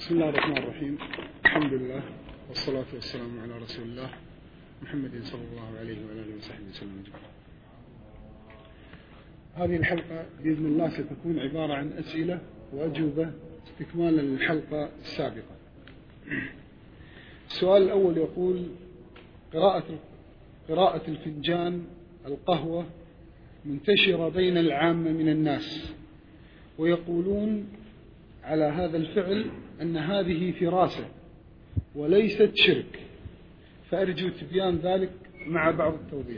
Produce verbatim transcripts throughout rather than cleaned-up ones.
بسم الله الرحمن الرحيم. الحمد لله والصلاة والسلام على رسول الله محمد صلى الله عليه وعلى آله وصحبه وسلم. هذه الحلقة بإذن الله ستكون عبارة عن أسئلة وأجوبة استكمالا للحلقة السابقة. السؤال الأول يقول: قراءة قراءة الفنجان القهوة منتشرة بين العامة من الناس، ويقولون على هذا الفعل أن هذه فراسة وليست شرك، فأرجو تبيان ذلك مع بعض التوضيح.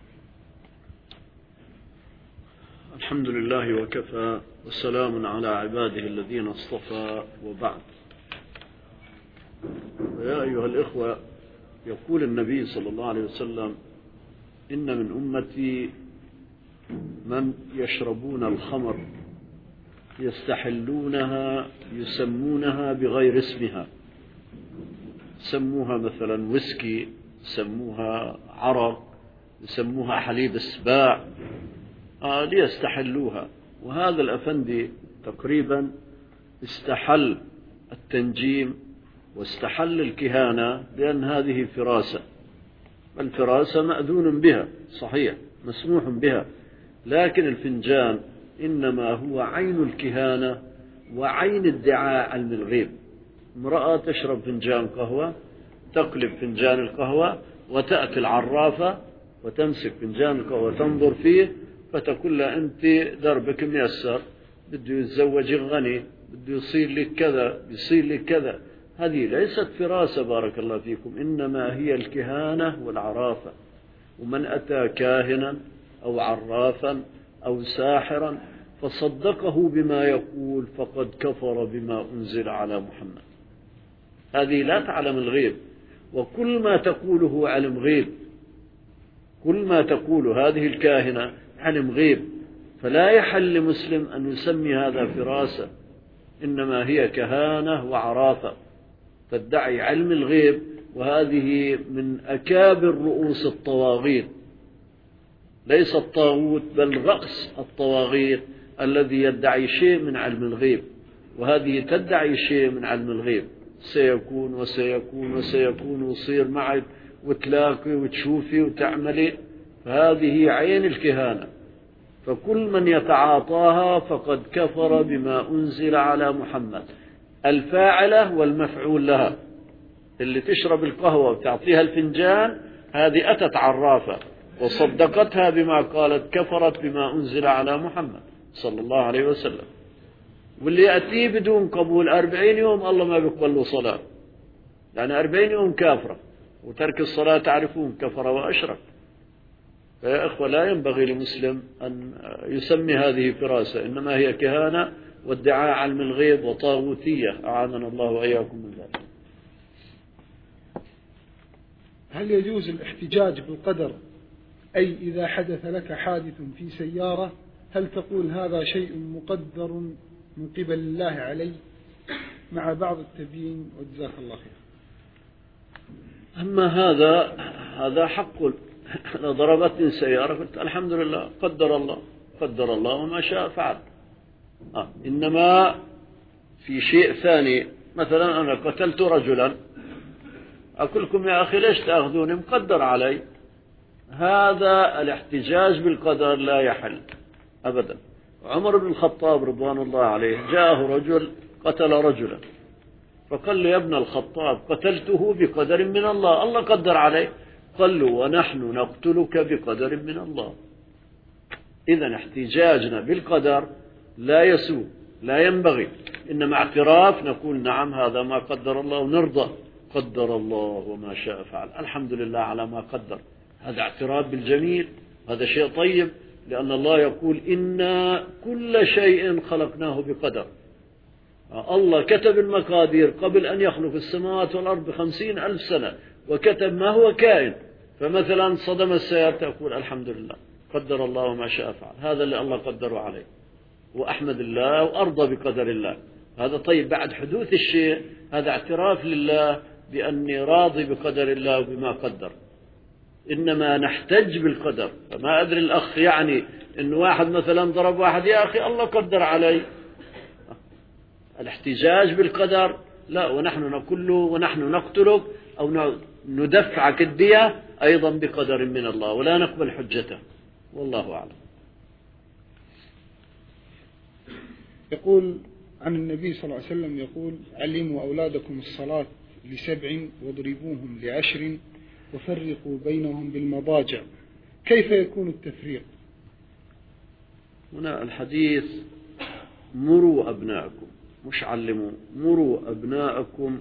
الحمد لله وكفى والسلام على عباده الذين اصطفى، وبعد. يا أيها الإخوة، يقول النبي صلى الله عليه وسلم: إن من أمتي من يشربون الخمر يستحلونها يسمونها بغير اسمها، سموها مثلا ويسكي، سموها عرق، يسموها حليب السباع آه ليستحلوها. وهذا الأفندي تقريبا استحل التنجيم واستحل الكهانة، لأن هذه فراسة. الفراسة مأذون بها صحيح، مسموح بها، لكن الفنجان إنما هو عين الكهانة وعين ادعاء علم الغيب. امرأة تشرب فنجان قهوة، تقلب فنجان القهوة وتأتي العرافة وتمسك فنجان القهوة تنظر فيه، فتقول له: أنت دربك ميسر، بده يتزوج غني، بده يصير لك كذا، يصير لك كذا. هذه ليست فراسة بارك الله فيكم، إنما هي الكهانة والعرافة. ومن أتى كاهنا أو عرافا أو ساحرا فصدقه بما يقول فقد كفر بما أنزل على محمد. هذه لا تعلم الغيب، وكل ما تقوله علم غيب، كل ما تقول هذه الكاهنة علم غيب، فلا يحل لمسلم أن يسمي هذا فراسة، إنما هي كهانة وعرافة تدعي علم الغيب، وهذه من أكابر رؤوس الطواغيت، ليس الطاغوت بل رأس الطواغيت الذي يدعي شيء من علم الغيب، وهذه تدعي شيء من علم الغيب، سيكون وسيكون وسيكون ويصير معك وتلاقي وتشوفي وتعملي، فهذه عين الكهانة. فكل من يتعاطاها فقد كفر بما أنزل على محمد. الفاعلة والمفعول لها، اللي تشرب القهوة وتعطيها الفنجان، هذه أتت عرافة وصدقتها بما قالت، كفرت بما أنزل على محمد صلى الله عليه وسلم. واللي يأتيه بدون قبول أربعين يوم الله ما بيقبل له صلاة، يعني أربعين يوم كافرة، وترك الصلاة تعرفون كفر وأشرك. فيا إخوة، لا ينبغي لمسلم أن يسمي هذه فراسة، إنما هي كهانة وادعاء علم الغيب وطاغوتية، أعاذنا الله وإياكم من ذلك. هل يجوز الاحتجاج بالقدر؟ أي إذا حدث لك حادث في سيارة هل تقول هذا شيء مقدر من قبل الله علي، مع بعض التبيين، وجزاك الله خير. أما هذا هذا حق. أنا ضربتني سيارة قلت الحمد لله، قدر الله قدر الله وما شاء فعل. آه. إنما في شيء ثاني، مثلا أنا قتلت رجلا، أقول لكم يا أخي ليش تأخذوني، مقدر علي. هذا الاحتجاج بالقدر لا يحل أبدا. عمر بن الخطاب رضوان الله عليه جاءه رجل قتل رجلا، فقال له: يا ابن الخطاب قتلته بقدر من الله، الله قدر عليه. قال له: ونحن نقتلك بقدر من الله. إذن احتجاجنا بالقدر لا يسوء، لا ينبغي، إنما اعتراف نقول نعم هذا ما قدر الله، ونرضى، قدر الله وما شاء فعل، الحمد لله على ما قدر. هذا اعتراف بالجميل، هذا شيء طيب، لأن الله يقول: إنا كل شيء خلقناه بقدر. الله كتب المقادير قبل أن يخلق السماوات والأرض بخمسين ألف سنة، وكتب ما هو كائن. فمثلا صدم السيارة تقول الحمد لله قدر الله وما شاء فعل، هذا اللي الله قدره عليه، وأحمد الله وأرضى بقدر الله. هذا طيب. بعد حدوث الشيء هذا اعتراف لله بأني راضي بقدر الله وبما قدر. إنما نحتج بالقدر. فما أدري الأخ يعني إن واحد مثلا ضرب واحد، يا أخي الله قدر علي. الاحتجاج بالقدر لا، ونحن نكله ونحن نقتلك أو ندفعك الدية أيضا بقدر من الله، ولا نقبل حجته. والله أعلم. يقول عن النبي صلى الله عليه وسلم يقول: علموا أولادكم الصلاة لسبع واضربوهم لعشر وفرقوا بينهم بالمضاجع، كيف يكون التفريق؟ هنا الحديث مروا أبناءكم، مش علموا، مروا أبناءكم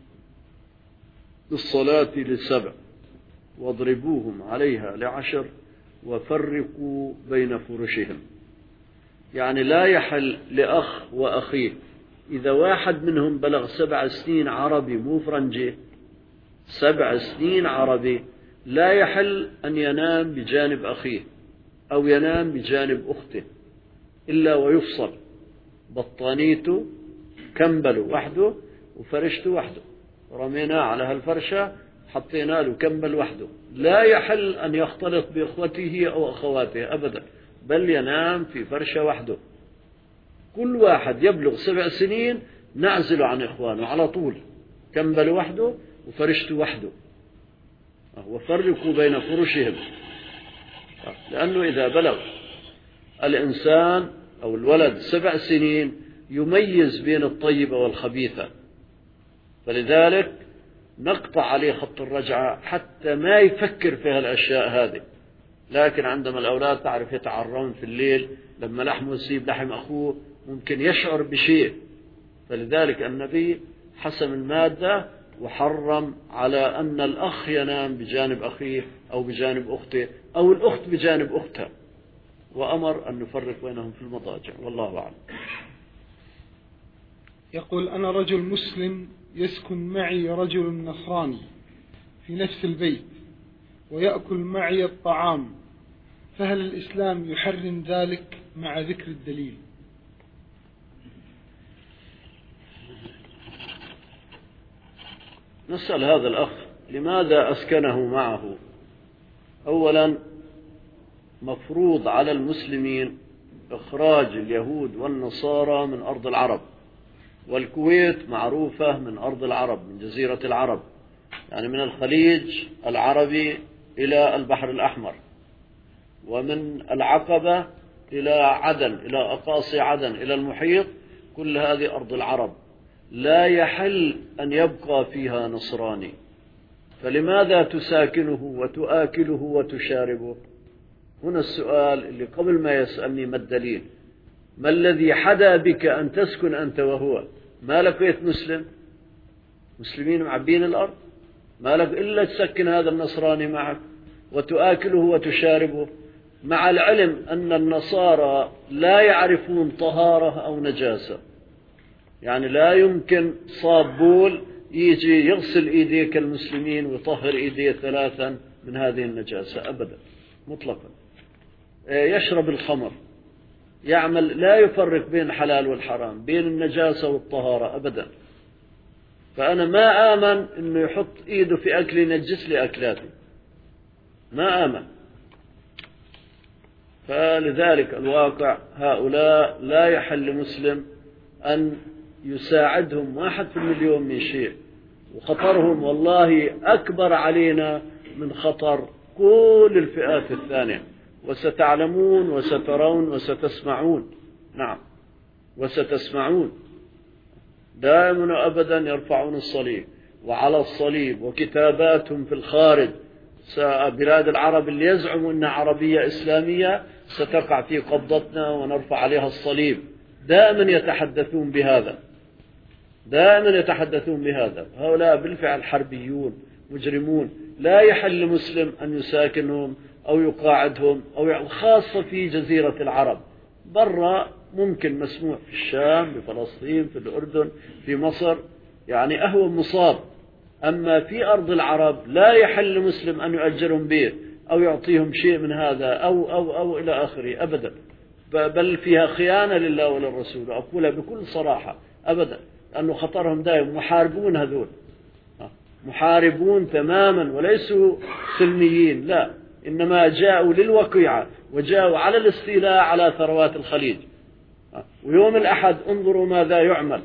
بالصلاة لسبع واضربوهم عليها لعشر وفرقوا بين فرشهم. يعني لا يحل لأخ وأخيه إذا واحد منهم بلغ سبع سنين عربي مو فرنجي، سبع سنين عربي، لا يحل أن ينام بجانب أخيه أو ينام بجانب أخته إلا ويفصل، بطانيته كمبله وحده وفرشته وحده، رميناه على هالفرشة حطينا له كمبل وحده، لا يحل أن يختلط بإخوته أو أخواته أبدا، بل ينام في فرشة وحده. كل واحد يبلغ سبع سنين نعزل عن إخوانه على طول، كمبل وحده وفرشته وحده، وفرقوا بين فرشهم. لأنه إذا بلغ الإنسان أو الولد سبع سنين يميز بين الطيبة والخبيثة، فلذلك نقطع عليه خط الرجعة حتى ما يفكر في هالأشياء هذه. لكن عندما الأولاد تعرف يتعرون في الليل، لما لحمه يصيب لحم أخوه ممكن يشعر بشيء، فلذلك النبي حسم المادة وحرم على أن الأخ ينام بجانب أخيه أو بجانب أخته أو الأخت بجانب أختها، وأمر أن نفرق بينهم في المضاجع. والله أعلم. يقول: أنا رجل مسلم يسكن معي رجل نصراني في نفس البيت ويأكل معي الطعام، فهل الإسلام يحرم ذلك مع ذكر الدليل؟ نسأل هذا الأخ لماذا أسكنه معه. أولا، مفروض على المسلمين إخراج اليهود والنصارى من أرض العرب، والكويت معروفة من أرض العرب، من جزيرة العرب، يعني من الخليج العربي إلى البحر الأحمر، ومن العقبة إلى عدن، إلى أقاصي عدن، إلى المحيط، كل هذه أرض العرب، لا يحل أن يبقى فيها نصراني، فلماذا تساكنه وتآكله وتشاربه؟ هنا السؤال اللي قبل ما يسألني ما الدليل، ما الذي حدا بك أن تسكن أنت وهو؟ ما لقيت مسلم، مسلمين معبين الأرض، ما لك إلا تسكن هذا النصراني معك وتآكله وتشاربه، مع العلم أن النصارى لا يعرفون طهارة أو نجاسة، يعني لا يمكن صابول يجي يغسل إيديه كالمسلمين ويطهر إيديه ثلاثا من هذه النجاسة أبدا مطلقا. يشرب الخمر، يعمل، لا يفرق بين الحلال والحرام، بين النجاسة والطهارة أبدا. فأنا ما آمن إنه يحط إيده في أكل ينجس لي أكلاتي، ما آمن. فلذلك الواقع هؤلاء لا يحل مسلم أن يساعدهم واحد في المليون من شيء، وخطرهم والله أكبر علينا من خطر كل الفئات الثانية، وستعلمون وسترون وستسمعون. نعم، وستسمعون دائما أبدا يرفعون الصليب، وعلى الصليب وكتاباتهم في الخارج. بلاد العرب اللي يزعموا أنها عربية إسلامية ستقع في قبضتنا ونرفع عليها الصليب، دائما يتحدثون بهذا، دائما يتحدثون بهذا. هؤلاء بالفعل حربيون مجرمون، لا يحل مسلم أن يساكنهم أو يقاعدهم، أو خاصة في جزيرة العرب. برا ممكن مسموح، في الشام، في فلسطين، في الأردن، في مصر، يعني أهو مصاب. أما في أرض العرب لا يحل مسلم أن يؤجرهم بيت أو يعطيهم شيء من هذا أو أو أو إلى آخره أبدا، بل فيها خيانة لله وللرسول، أقولها بكل صراحة أبدا، لأنه خطرهم دائم. محاربون، هذول محاربون تماما وليسوا سلميين، لا، إنما جاءوا للوقيعة وجاءوا على الاستيلاء على ثروات الخليج. ويوم الأحد انظروا ماذا يعمل،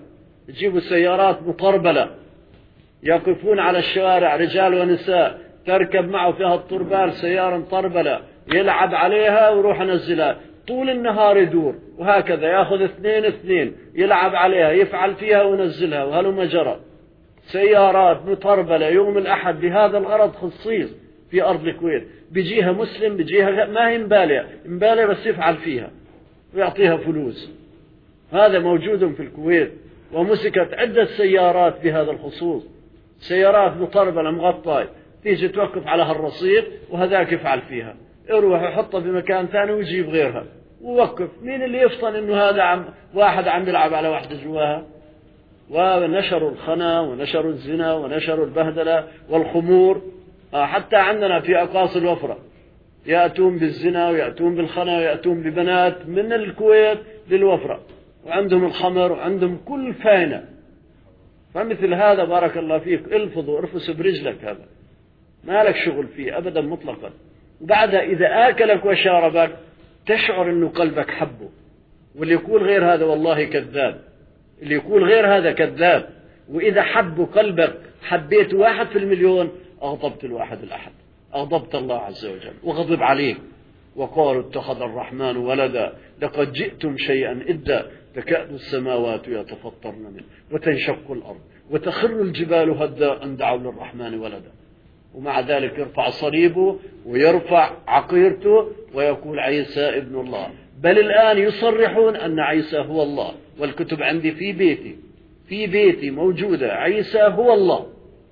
يجيبوا سيارات مطربلة يقفون على الشوارع رجال ونساء، تركب معه فيها الطربال سيارة مطربلة يلعب عليها ويروح ينزلها طول النهار يدور، وهكذا يأخذ اثنين اثنين يلعب عليها يفعل فيها وينزلها، وهلما جرى. سيارات مطربلة يوم الأحد بهذا الغرض خصيص في أرض الكويت، بيجيها مسلم بيجيها ما هي مبالية مبالية بس يفعل فيها ويعطيها فلوس. هذا موجود في الكويت، ومسكت عدة سيارات بهذا الخصوص، سيارات مطربلة مغطاة تيجي توقف على هالرصيف وهذاك يفعل فيها، يروح يحطها في مكان ثاني ويجيب غيرها ووقف. مين اللي يفطن انه هذا عم واحد عم يلعب على واحدة جواها؟ ونشروا الخنا ونشروا الزنا ونشروا البهدلة والخمور. حتى عندنا في أقاصي الوفرة يأتون بالزنا ويأتون بالخنا ويأتون ببنات من الكويت للوفرة، وعندهم الخمر وعندهم كل فاينة. فمثل هذا بارك الله فيك الفظوا ارفس برجلك، هذا ما لك شغل فيه أبدا مطلقا. وبعدها إذا آكلك وشاربك تشعر أنه قلبك حبه، واللي يقول غير هذا والله كذاب، اللي يقول غير هذا كذاب. وإذا حب قلبك حبيت واحد في المليون أغضبت الواحد الأحد، أغضبت الله عز وجل وغضب عليك. وقالوا اتخذ الرحمن ولدا لقد جئتم شيئا إدا تكاد السماوات يتفطرن منه وتنشق الأرض وتخر الجبال هدا أن دعوا للرحمن ولدا. ومع ذلك يرفع صليبه ويرفع عقيرته ويقول عيسى ابن الله، بل الآن يصرحون أن عيسى هو الله، والكتب عندي في بيتي في بيتي موجودة عيسى هو الله.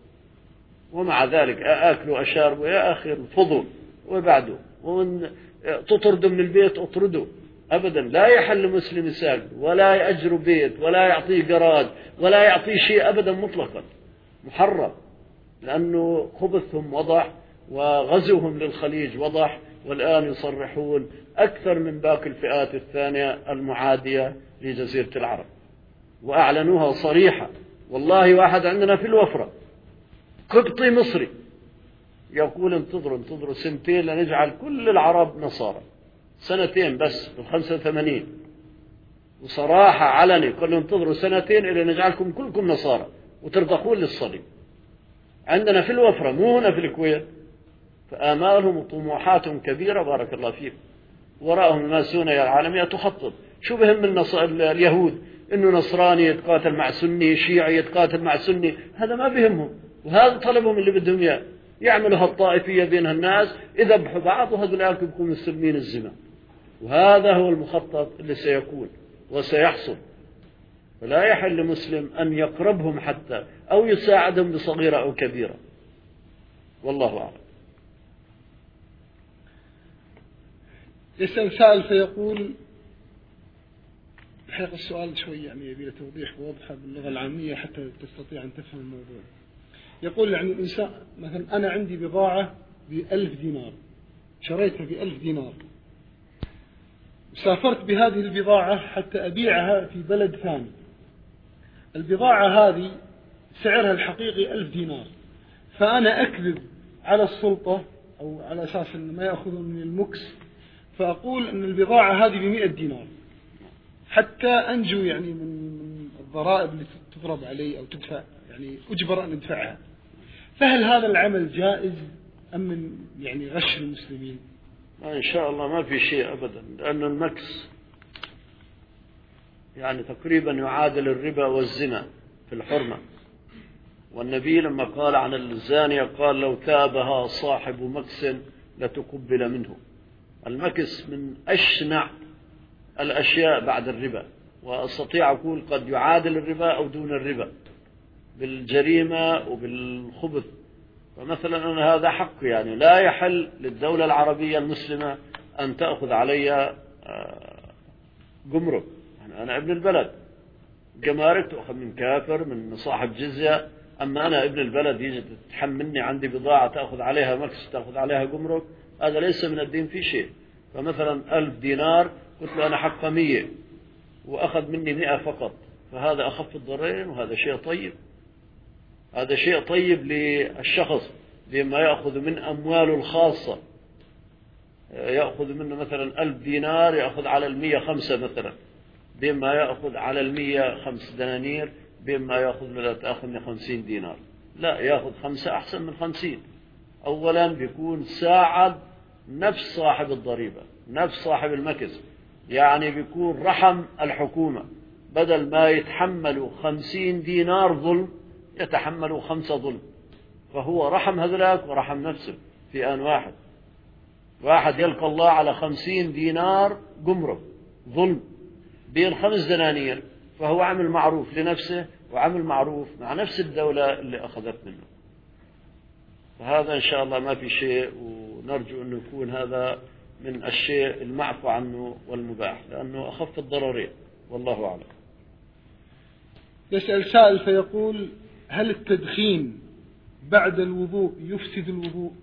ومع ذلك أكل وأشارب ويا أخي الفضل وبعده، ومن تطرد من البيت أطرده أبدا. لا يحل مسلم يساق ولا يأجر بيت ولا يعطيه قراد ولا يعطيه شيء أبدا مطلقا، محرم، لأنه خبثهم وضح وغزوهم للخليج وضح، والآن يصرحون أكثر من باقي الفئات الثانية المعادية لجزيرة العرب، وأعلنوها صريحة. والله واحد عندنا في الوفرة قبطي مصري يقول انتظروا انتظروا سنتين لنجعل كل العرب نصارى، سنتين بس في الخمسة وثمانين، وصراحة علني قالوا انتظروا سنتين إلى نجعلكم كلكم نصارى وترضخون للصليب. عندنا في الوفرة مو هنا في الكويت. فآمالهم وطموحاتهم كبيرة بارك الله فيكم، وراءهم الماسونية العالمية تخطط. شو بهم النص... اليهود إنه نصراني يتقاتل مع سني، شيعي يتقاتل مع سني، هذا ما بهمهم، وهذا طلبهم اللي بدهم إياه، يعملوا هالطائفية بين الناس يذبحوا بعض وهذولاك يبقوا مسلمين الزمان. وهذا هو المخطط اللي سيكون وسيحصل. فلا يحل لمسلم أن يقربهم حتى أو يساعدهم بصغيرة أو كبيرة، والله أعلم. يسأل سائل فيقول، الحقيقة السؤال شوي يعني يبي له توضيح واضحة باللغة العامية حتى تستطيع أن تفهم الموضوع. يقول يعني الإنسان مثلا أنا عندي بضاعة بألف دينار، شريتها بألف دينار، سافرت بهذه البضاعة حتى أبيعها في بلد ثاني. البضاعة هذه سعرها الحقيقي ألف دينار، فأنا أكذب على السلطة أو على أساس أن ما يأخذون من المكس، فأقول أن البضاعة هذه بمئة دينار حتى أنجو يعني من الضرائب اللي تضرب علي أو تدفع، يعني أجبر أن أدفعها. فهل هذا العمل جائز أم من يعني غش المسلمين؟ إن شاء الله ما في شيء أبدا، لأن المكس يعني تقريبا يعادل الربا والزنا في الحرمة. والنبي لما قال عن الزانية قال لو تابها صاحب مكس لتقبل منه. المكس من أشنع الأشياء بعد الربا، وأستطيع أقول قد يعادل الربا أو دون الربا بالجريمة وبالخبث. فمثلا أنا هذا حق، يعني لا يحل للدولة العربية المسلمة أن تأخذ علي جمرك. يعني أنا ابن البلد، جمارك تأخذ من كافر من صاحب جزية، أما أنا ابن البلد يجي تحملني عندي بضاعة تأخذ عليها مكس تأخذ عليها جمرك، هذا ليس من الدين في شيء. فمثلا ألف دينار قلت له أنا حق مية وأخذ مني مئة فقط، فهذا أخف الضررين، وهذا شيء طيب. هذا شيء طيب للشخص لما يأخذ من أمواله الخاصة، يأخذ منه مثلا ألف دينار يأخذ على المية خمسة مثلا، بما يأخذ على المية خمس دنانير بما يأخذ لا تأخذني خمسين دينار، لا، يأخذ خمسة أحسن من خمسين. أولا بيكون ساعد نفس صاحب الضريبة، نفس صاحب المكس، يعني بيكون رحم الحكومة، بدل ما يتحملوا خمسين دينار ظلم يتحملوا خمسة ظلم، فهو رحم هذلاك ورحم نفسه في آن واحد. واحد يلقى الله على خمسين دينار جمرك ظلم بين خمس دنانير، فهو عمل معروف لنفسه وعمل معروف مع نفس الدولة اللي أخذت منه. فهذا إن شاء الله ما في شيء، ونرجو أن يكون هذا من الشيء المعفو عنه والمباح، لأنه أخف الضررين، والله أعلم. يسأل سائل فيقول: هل التدخين بعد الوضوء يفسد الوضوء؟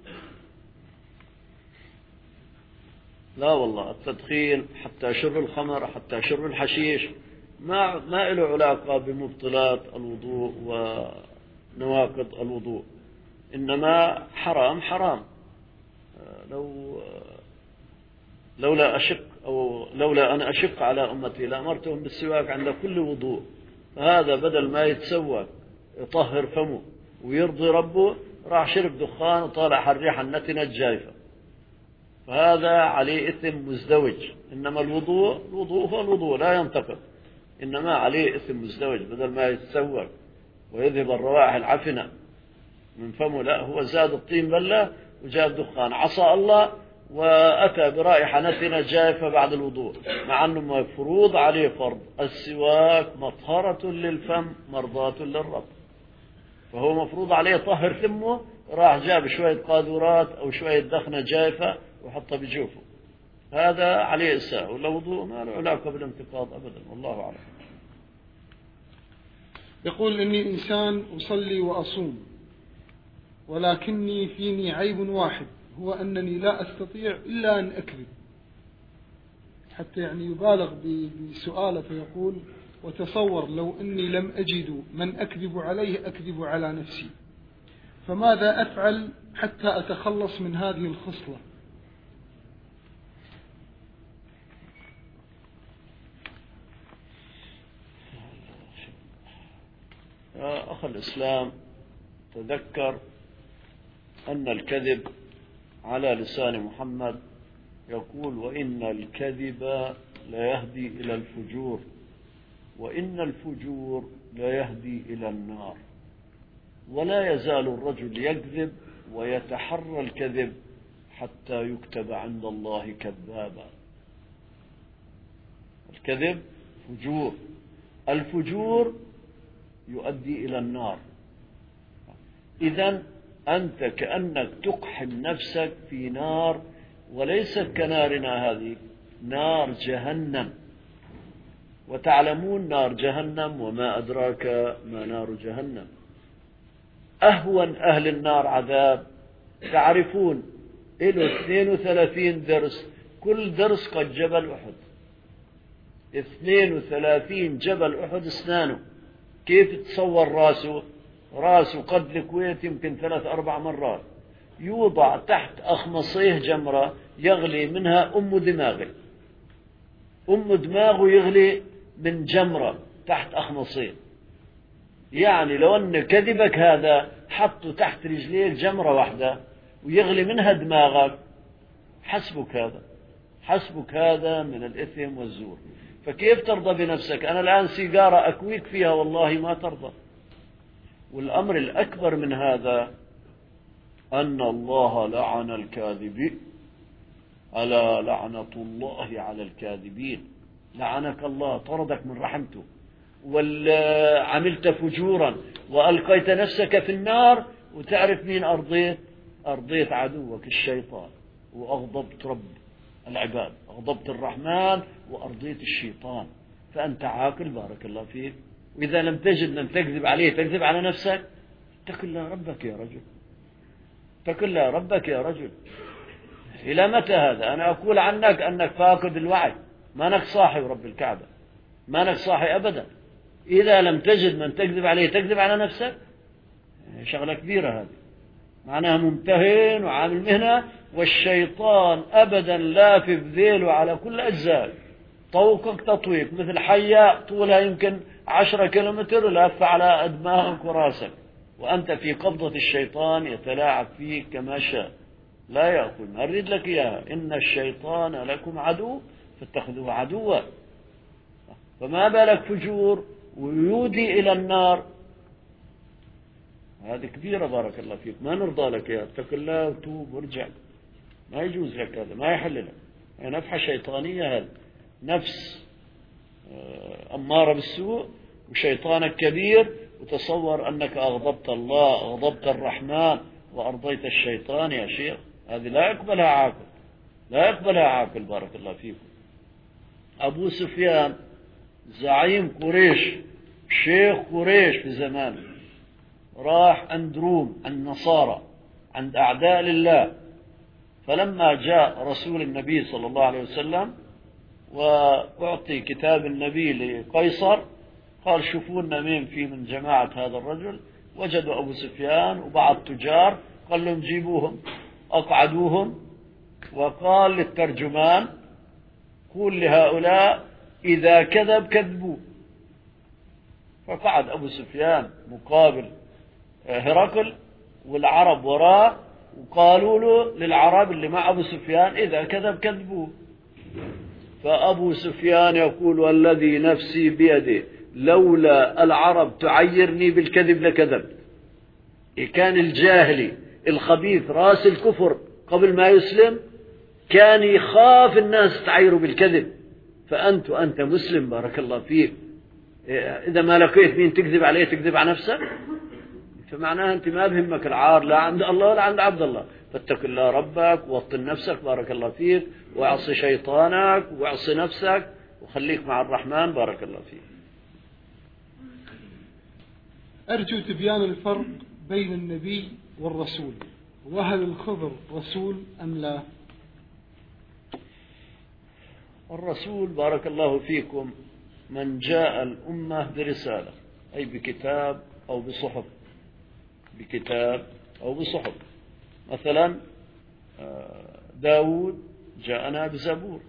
لا والله، التدخين حتى شرب الخمر حتى شرب الحشيش ما ما له علاقة بمبطلات الوضوء ونواقض الوضوء، إنما حرام حرام. لو لولا أشق أو لولا أنا أشق على أمتي لأمرتهم بالسواك عند كل وضوء، فهذا بدل ما يتسوك يطهر فمه ويرضي ربه راح شرب دخان وطالع الريحة النتنة الجايفة، فهذا عليه إثم مزدوج. إنما الوضوء الوضوء هو الوضوء لا ينتقض، إنما عليه إثم مزدوج، بدل ما يتسوك ويذهب الروائح العفنة من فمه، لا، هو زاد الطين بلة وجاب دخان، عصى الله وأتى برائحة نتنة جائفة بعد الوضوء، مع أنه مفروض عليه فرض السواك مطهرة للفم مرضاة للرب، فهو مفروض عليه طهر ثمه، راح جاب شوية قاذورات أو شوية دخنة جائفة وحطها بجوفه، هذا عليه إساءة، ولا وضوء ما له علاقة بالانتقاض أبدا، والله أعلم. يقول: إني إنسان أصلي وأصوم، ولكني فيني عيب واحد، هو أنني لا أستطيع إلا أن أكذب، حتى يعني يبالغ بسؤاله فيقول: وتصور لو أني لم أجد من أكذب عليه أكذب على نفسي، فماذا أفعل حتى أتخلص من هذه الخصلة؟ يا أخ الإسلام، تذكر أن الكذب على لسان محمد يقول: وإن الكذب لا يهدي إلى الفجور، وإن الفجور لا يهدي إلى النار، ولا يزال الرجل يكذب ويتحرى الكذب حتى يكتب عند الله كذابا. الكذب فجور، الفجور يؤدي إلى النار. إذن أنت كأنك تقحم نفسك في نار، وليست كنارنا هذه، نار جهنم، وتعلمون نار جهنم وما أدراك ما نار جهنم. أهون أهل النار عذاب تعرفون له اثنين وثلاثين درس، كل درس قد جبل أحد، اثنين وثلاثين جبل أحد اسنانه. كيف تصور راسه؟ راسه قد الكويت يمكن ثلاث أربع مرات، يوضع تحت أخمصيه جمرة يغلي منها أم دماغه، أم دماغه يغلي من جمرة تحت أخمصيه. يعني لو أن كذبك هذا حطه تحت رجليك جمرة واحدة ويغلي منها دماغك، حسبك هذا، حسبك هذا من الإثم والزور. فكيف ترضى بنفسك؟ أنا الآن سيجارة أكويك فيها والله ما ترضى. والأمر الأكبر من هذا أن الله لعن الكاذبين، ألا لعنة الله على الكاذبين. لعنك الله، طردك من رحمته، وعملت فجورا وألقيت نفسك في النار، وتعرف مين أرضيت؟ أرضيت عدوك الشيطان، وأغضبت رب العباد، أغضبت الرحمن وأرضيت الشيطان، فأنت عاقل بارك الله فيك. وإذا لم تجد من تكذب عليه تكذب على نفسك، اتق الله ربك يا رجل، اتق الله ربك يا رجل. إلى متى هذا؟ أنا أقول عنك أنك فاقد الوعي، ما أنك صاحي رب الكعبة، ما أنك صاحي أبدا. إذا لم تجد من تكذب عليه تكذب على نفسك، شغلة كبيرة هذه، معناها ممتهن وعامل مهنة، والشيطان أبدا لافف ذيله على كل أجزاء، طوقك تطويق مثل حية طولها يمكن عشرة كيلومتر لف على دماغك وراسك، وأنت في قبضة الشيطان يتلاعب فيك كما شاء، لا يأكل. ما أريد لك إياها، إن الشيطان لكم عدو فاتخذوه عدوا. فما بالك فجور ويودي إلى النار؟ هذه كبيرة بارك الله فيك، ما نرضى لك يا اتق الله وتوب وارجع. ما يجوز لك هذا، ما يحل لك. يعني نفحة شيطانية، هذا نفس أمارة بالسوء وشيطانك كبير، وتصور أنك أغضبت الله، أغضبت الرحمن وأرضيت الشيطان يا شيخ. هذه لا يقبلها عاقل، لا يقبلها عاقل بارك الله فيكم. أبو سفيان زعيم قريش، شيخ قريش في زمانه، راح عند روم، عند النصارى، عند أعداء لله. فلما جاء رسول النبي صلى الله عليه وسلم وأعطي كتاب النبي لقيصر، قال شوفوا لنا مين في من جماعة هذا الرجل. وجدوا أبو سفيان وبعض تجار، قال لهم جيبوهم، أقعدوهم، وقال للترجمان قول لهؤلاء إذا كذب كذبوا. فقعد أبو سفيان مقابل هرقل والعرب وراء، وقالوا له للعرب اللي مع أبو سفيان إذا كذب كذبوه. فأبو سفيان يقول والذي نفسي بيده لولا العرب تعيرني بالكذب لكذبت. كان الجاهلي الخبيث راس الكفر قبل ما يسلم كان يخاف الناس تعيروا بالكذب، فأنت وأنت مسلم بارك الله فيك إذا ما لقيت مين تكذب عليه تكذب على نفسك، فمعناها أنت ما بهمك العار لا عند الله ولا عند عبد الله. فاتق الله ربك ووطن نفسك بارك الله فيك، واعصي شيطانك واعصي نفسك وخليك مع الرحمن بارك الله فيك. أرجو تبيان الفرق بين النبي والرسول، وهل الخضر رسول أم لا؟ الرسول بارك الله فيكم من جاء الأمة برسالة، أي بكتاب أو بصحف، بكتاب أو بصحف. مثلا داود جاءنا بزبور،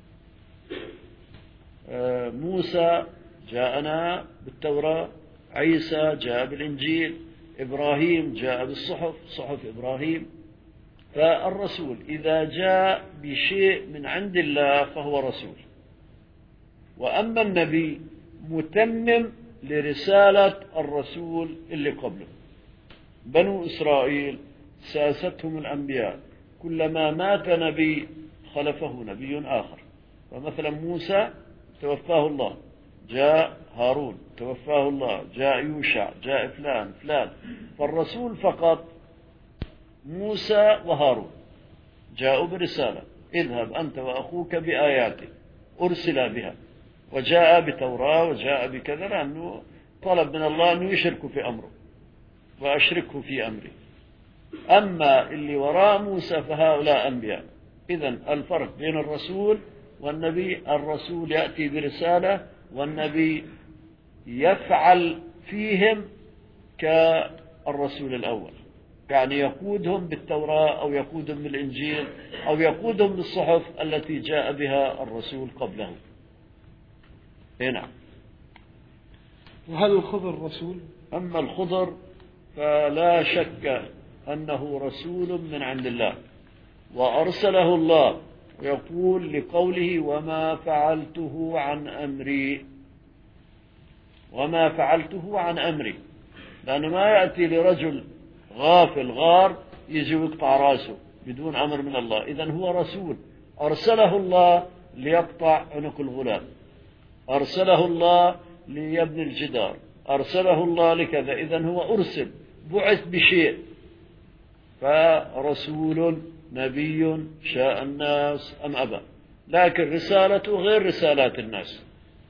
موسى جاءنا بالتوراة، عيسى جاء بالإنجيل، إبراهيم جاء بالصحف، صحف إبراهيم. فالرسول إذا جاء بشيء من عند الله فهو رسول. وأما النبي متمم لرسالة الرسول اللي قبله. بنو إسرائيل ساستهم الأنبياء، كلما مات نبي خلفه نبي آخر. فمثلا موسى توفاه الله جاء هارون، توفاه الله جاء يوشع، جاء فلان فلان. فالرسول فقط موسى وهارون جاءوا برسالة، اذهب أنت وأخوك بآياتي، أرسل بها، وجاء بتوراة وجاء بكذا، لأنه طلب من الله أنه يشركوا في أمره وأشركه في أمري. أما اللي وراء موسى فهؤلاء أنبياء. إذن الفرق بين الرسول والنبي، الرسول يأتي برسالة والنبي يفعل فيهم كالرسول الأول، يعني يقودهم بالتوراة أو يقودهم بالإنجيل أو يقودهم بالصحف التي جاء بها الرسول قبله. هنا. وهل الخضر رسول؟ أما الخضر فلا شك أنه رسول من عند الله، وأرسله الله، ويقول لقوله وما فعلته عن أمري، وما فعلته عن أمري، لأنه ما يأتي لرجل غافل غار يجي ويقطع راسه بدون أمر من الله. إذن هو رسول أرسله الله ليقطع عنق الغلام، أرسله الله ليبني الجدار، أرسله الله لكذا. إذن هو أرسل، بعث بشيء. فرسول نبي شاء الناس أم أبى، لكن رسالته غير رسالات الناس.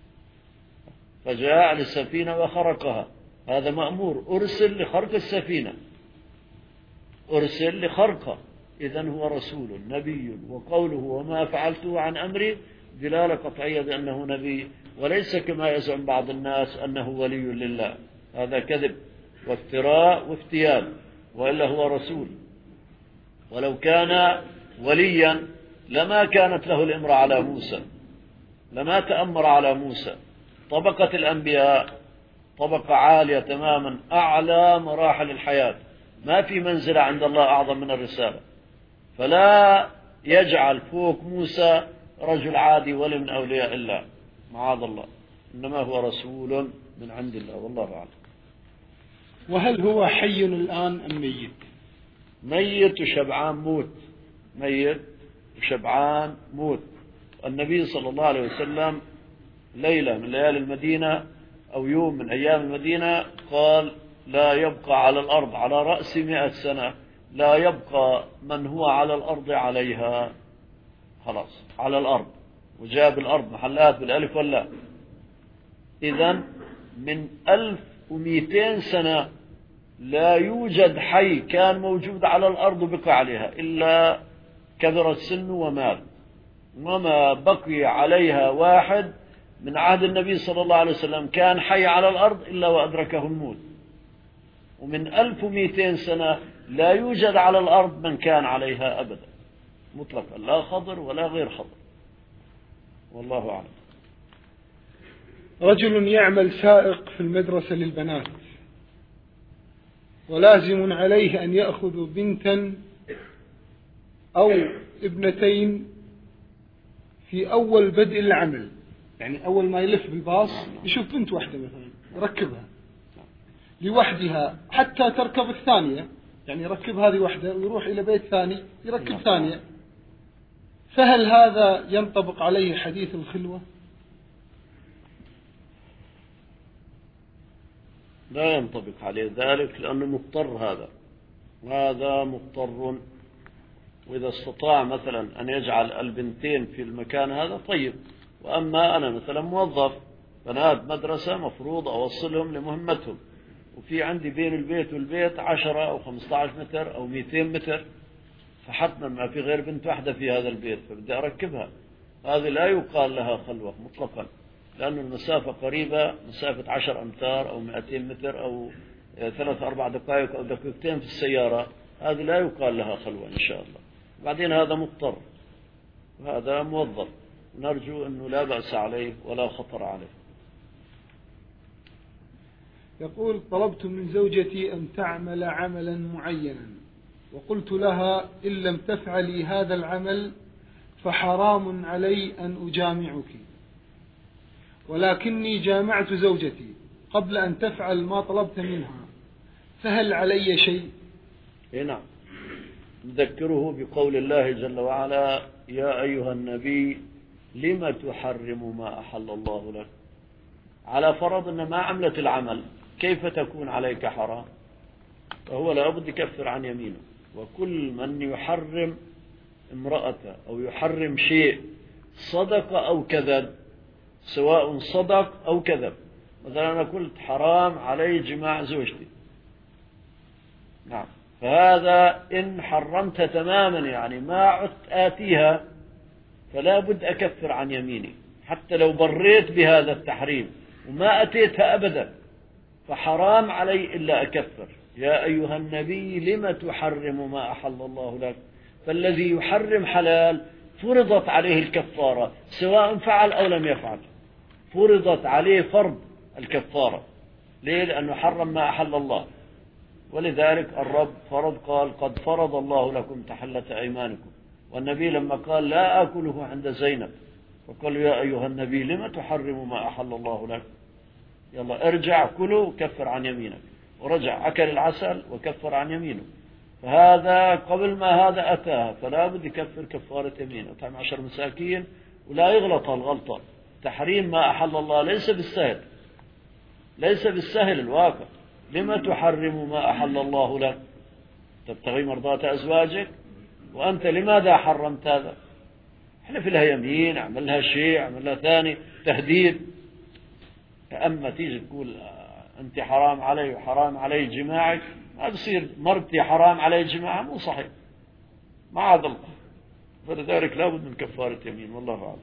فجاء للسفينة وخرقها، هذا مأمور، أرسل لخرق السفينة، أرسل لخرقها. إذن هو رسول نبي. وقوله وما فعلته عن أمري دلالة قطعية بأنه نبي، وليس كما يزعم بعض الناس أنه ولي لله، هذا كذب وافتراء وافتيان، وإلا هو رسول. ولو كان وليا لما كانت له الإمرة على موسى، لما تأمر على موسى. طبقة الأنبياء طبقة عالية تماما، أعلى مراحل الحياة، ما في منزلة عند الله أعظم من الرسالة. فلا يجعل فوق موسى رجل عادي ولي من أولياء الله، معاذ الله، إنما هو رسول من عند الله، والله أعلم. وهل هو حي الآن أم ميت؟ ميت وشبعان موت، ميت وشبعان موت. النبي صلى الله عليه وسلم ليلة من ليالي المدينة أو يوم من أيام المدينة قال: لا يبقى على الأرض على رأس مئة سنة لا يبقى من هو على الأرض عليها. خلاص على الأرض، وجاب الأرض محلات بالألف واللا. إذن من ألف ومئتين سنة لا يوجد حي كان موجود على الأرض وبقى عليها إلا كبر السن ومات، وما بقي عليها واحد من عهد النبي صلى الله عليه وسلم كان حي على الأرض إلا وأدركه الموت. ومن ألف ومئتين سنة لا يوجد على الأرض من كان عليها أبدا مطلقا، لا خضر ولا غير خضر، والله أعلم. رجل يعمل سائق في المدرسة للبنات، ولازم عليه أن يأخذ بنتا أو ابنتين في أول بدء العمل، يعني أول ما يلف بالباص يشوف بنت واحدة مثلا يركبها لوحدها حتى تركب الثانية، يعني يركب هذه واحدة ويروح إلى بيت ثاني يركب ثانية. فهل هذا ينطبق عليه حديث الخلوة؟ لا ينطبق عليه ذلك، لأنه مضطر، هذا هذا مضطر. وإذا استطاع مثلا أن يجعل البنتين في المكان هذا طيب. وأما أنا مثلا موظف بنات مدرسة مفروض أوصلهم لمهمتهم، وفي عندي بين البيت والبيت عشرة أو خمسة عشر متر أو مئتين متر، فحتما ما في غير بنت واحدة في هذا البيت، فبدي أركبها. هذه لا يقال لها خلوة مطلقا، لأن المسافة قريبة، مسافة عشر أمتار أو مئتين متر أو ثلاث أربع دقائق أو دقيقتين في السيارة، هذه لا يقال لها خلوة إن شاء الله. بعدين هذا مضطر وهذا موظف، نرجو أنه لا بأس عليه ولا خطر عليه. يقول: طلبت من زوجتي أن تعمل عملا معينا، وقلت لها: إن لم تفعلي هذا العمل فحرام علي أن أجامعك، ولكني جامعت زوجتي قبل أن تفعل ما طلبت منها، فهل علي شيء؟ نعم، نذكره بقول الله جل وعلا: يا أيها النبي لم تحرم ما أحل الله لك. على فرض أن ما عملت العمل، كيف تكون عليك حرام؟ فهو لا بد يكفر عن يمينه. وكل من يحرم امرأته أو يحرم شيء صدق أو كذب، سواء صدق أو كذب، مثلا أنا قلت حرام علي جماع زوجتي، نعم، فهذا إن حرمت تماما يعني ما عدت آتيها، فلا بد أكفر عن يميني حتى لو بريت بهذا التحريم وما أتيتها أبدا، فحرام علي إلا أكفر. يا أيها النبي لم تحرم ما أحل الله لك. فالذي يحرم حلال فرضت عليه الكفارة سواء فعل أو لم يفعل، فرضت عليه فرض الكفارة. ليه؟ لأنه حرم ما أحل الله. ولذلك الرب فرض، قال: قد فرض الله لكم تحلة أيمانكم. والنبي لما قال: لا أكله عند زينب، فقال: يا أيها النبي لم تحرم ما أحل الله لك. يلا ارجع كله وكفر عن يمينك. ورجع أكل العسل وكفر عن يمينه. فهذا قبل ما هذا أتاها، فلا بد يكفر كفارة يمينه، طعم عشر مساكين، ولا يغلط الغلطة. تحريم ما أحل الله ليس بالسهل، ليس بالسهل الواقع. لما تحرم ما أحل الله لك؟ تبتغي مرضات أزواجك، وأنت لماذا حرمت هذا؟ احلف لها يمين، اعمل لها شيء، اعمل لها ثاني، تهديد. أما تيجي تقول أنت حرام علي وحرام علي جماعك، ما بصير مرتي حرام علي جماعها، مو صحيح، ما عاد الله. فلذلك لا بد من كفارة يمين، والله أعلم.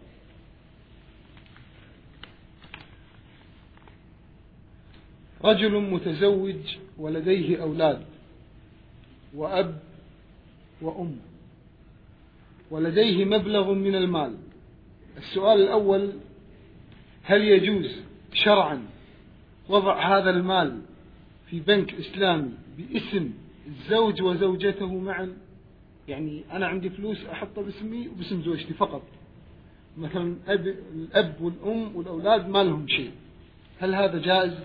رجل متزوج ولديه أولاد وأب وأم، ولديه مبلغ من المال. السؤال الأول: هل يجوز شرعا وضع هذا المال في بنك إسلامي باسم الزوج وزوجته معا، يعني أنا عندي فلوس أحطها باسمي وباسم زوجتي فقط، مثلا أب الأب والأم والأولاد ما لهم شيء، هل هذا جائز؟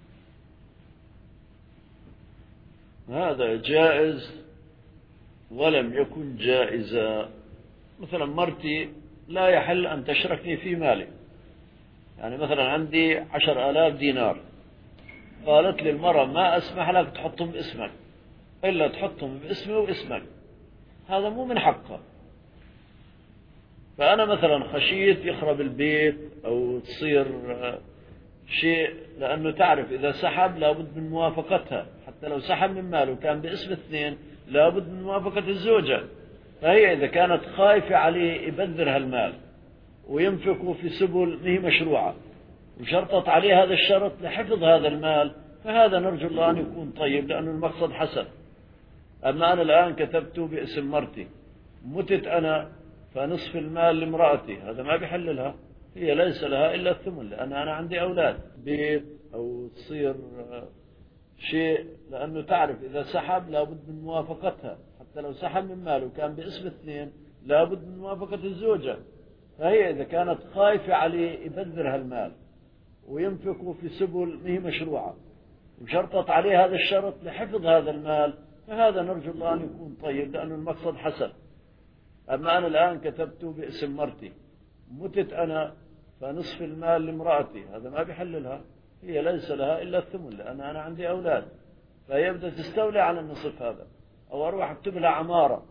هذا جائز ولم يكن جائزا. مثلا مرتي لا يحل أن تشركني في مالي، يعني مثلا عندي عشر آلاف دينار، قالت لي المرأة ما أسمح لك تحطهم باسمك إلا تحطهم باسمي واسمك، هذا مو من حقها. فأنا مثلا خشيت يخرب البيت أو تصير شيء، لأنه تعرف إذا سحب لابد من موافقتها، حتى لو سحب من ماله كان باسم اثنين لابد من موافقة الزوجة. فهي إذا كانت خايفة عليه يبذر هالمال وينفقه في سبل مهي مشروعة وشرطت عليه هذا الشرط لحفظ هذا المال، فهذا نرجو الله أن يكون طيب لأنه المقصد حسن. أما أنا الآن كتبت باسم مرتي، متت أنا فنصف المال لامرأتي، هذا ما بيحل لها، هي ليس لها إلا الثمن، لأن أنا عندي أولاد بيت أو تصير شيء، لأنه تعرف إذا سحب لابد من موافقتها، حتى لو سحب من ماله كان باسم اثنين لابد من موافقة الزوجة. فهي إذا كانت خايفة عليه يبذر هالمال وينفقه في سبل مهي مشروعة وشرطت عليه هذا الشرط لحفظ هذا المال، فهذا نرجو الله أن يكون طيب لأنه المقصد حسن. أما أنا الآن كتبت باسم مرتي، متت أنا فنصف المال لامرأتي، هذا ما بيحل لها، هي ليس لها إلا الثمن، لأن أنا عندي أولاد، فهي بدها تستولي على النصف هذا، أو أروح أكتب لها عمارة،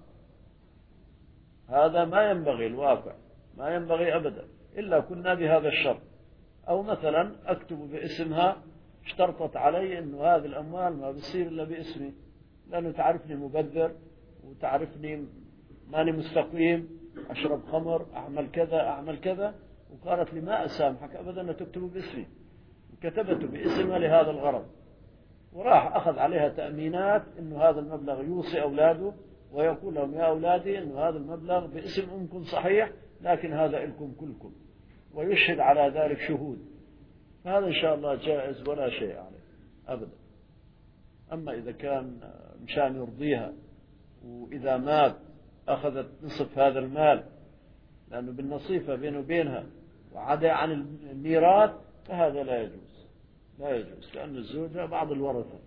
هذا ما ينبغي، الواقع ما ينبغي أبدا إلا كنا بهذا الشرط. أو مثلا أكتب باسمها، اشترطت علي أنه هذه الأموال ما بتصير إلا باسمي، لأنه تعرفني مبذر وتعرفني ماني مستقيم، أشرب خمر، أعمل كذا أعمل كذا، وقالت لي ما أسامحك أبدا أن تكتب باسمي، وكتبت باسمها لهذا الغرض، وراح أخذ عليها تأمينات أنه هذا المبلغ يوصي أولاده ويقول لهم يا أولادي أنه هذا المبلغ باسم أمكم صحيح، لكن هذا إلكم كلكم، ويشهد على ذلك شهود، فهذا إن شاء الله جائز ولا شيء عليه أبدا. أما إذا كان مشان يرضيها وإذا مات أخذت نصف هذا المال لأنه بالنصيفة بينه وبينها وعدا عن الميراث، فهذا لا يجوز، لا يجوز، لأن الزوجة بعض الورثة.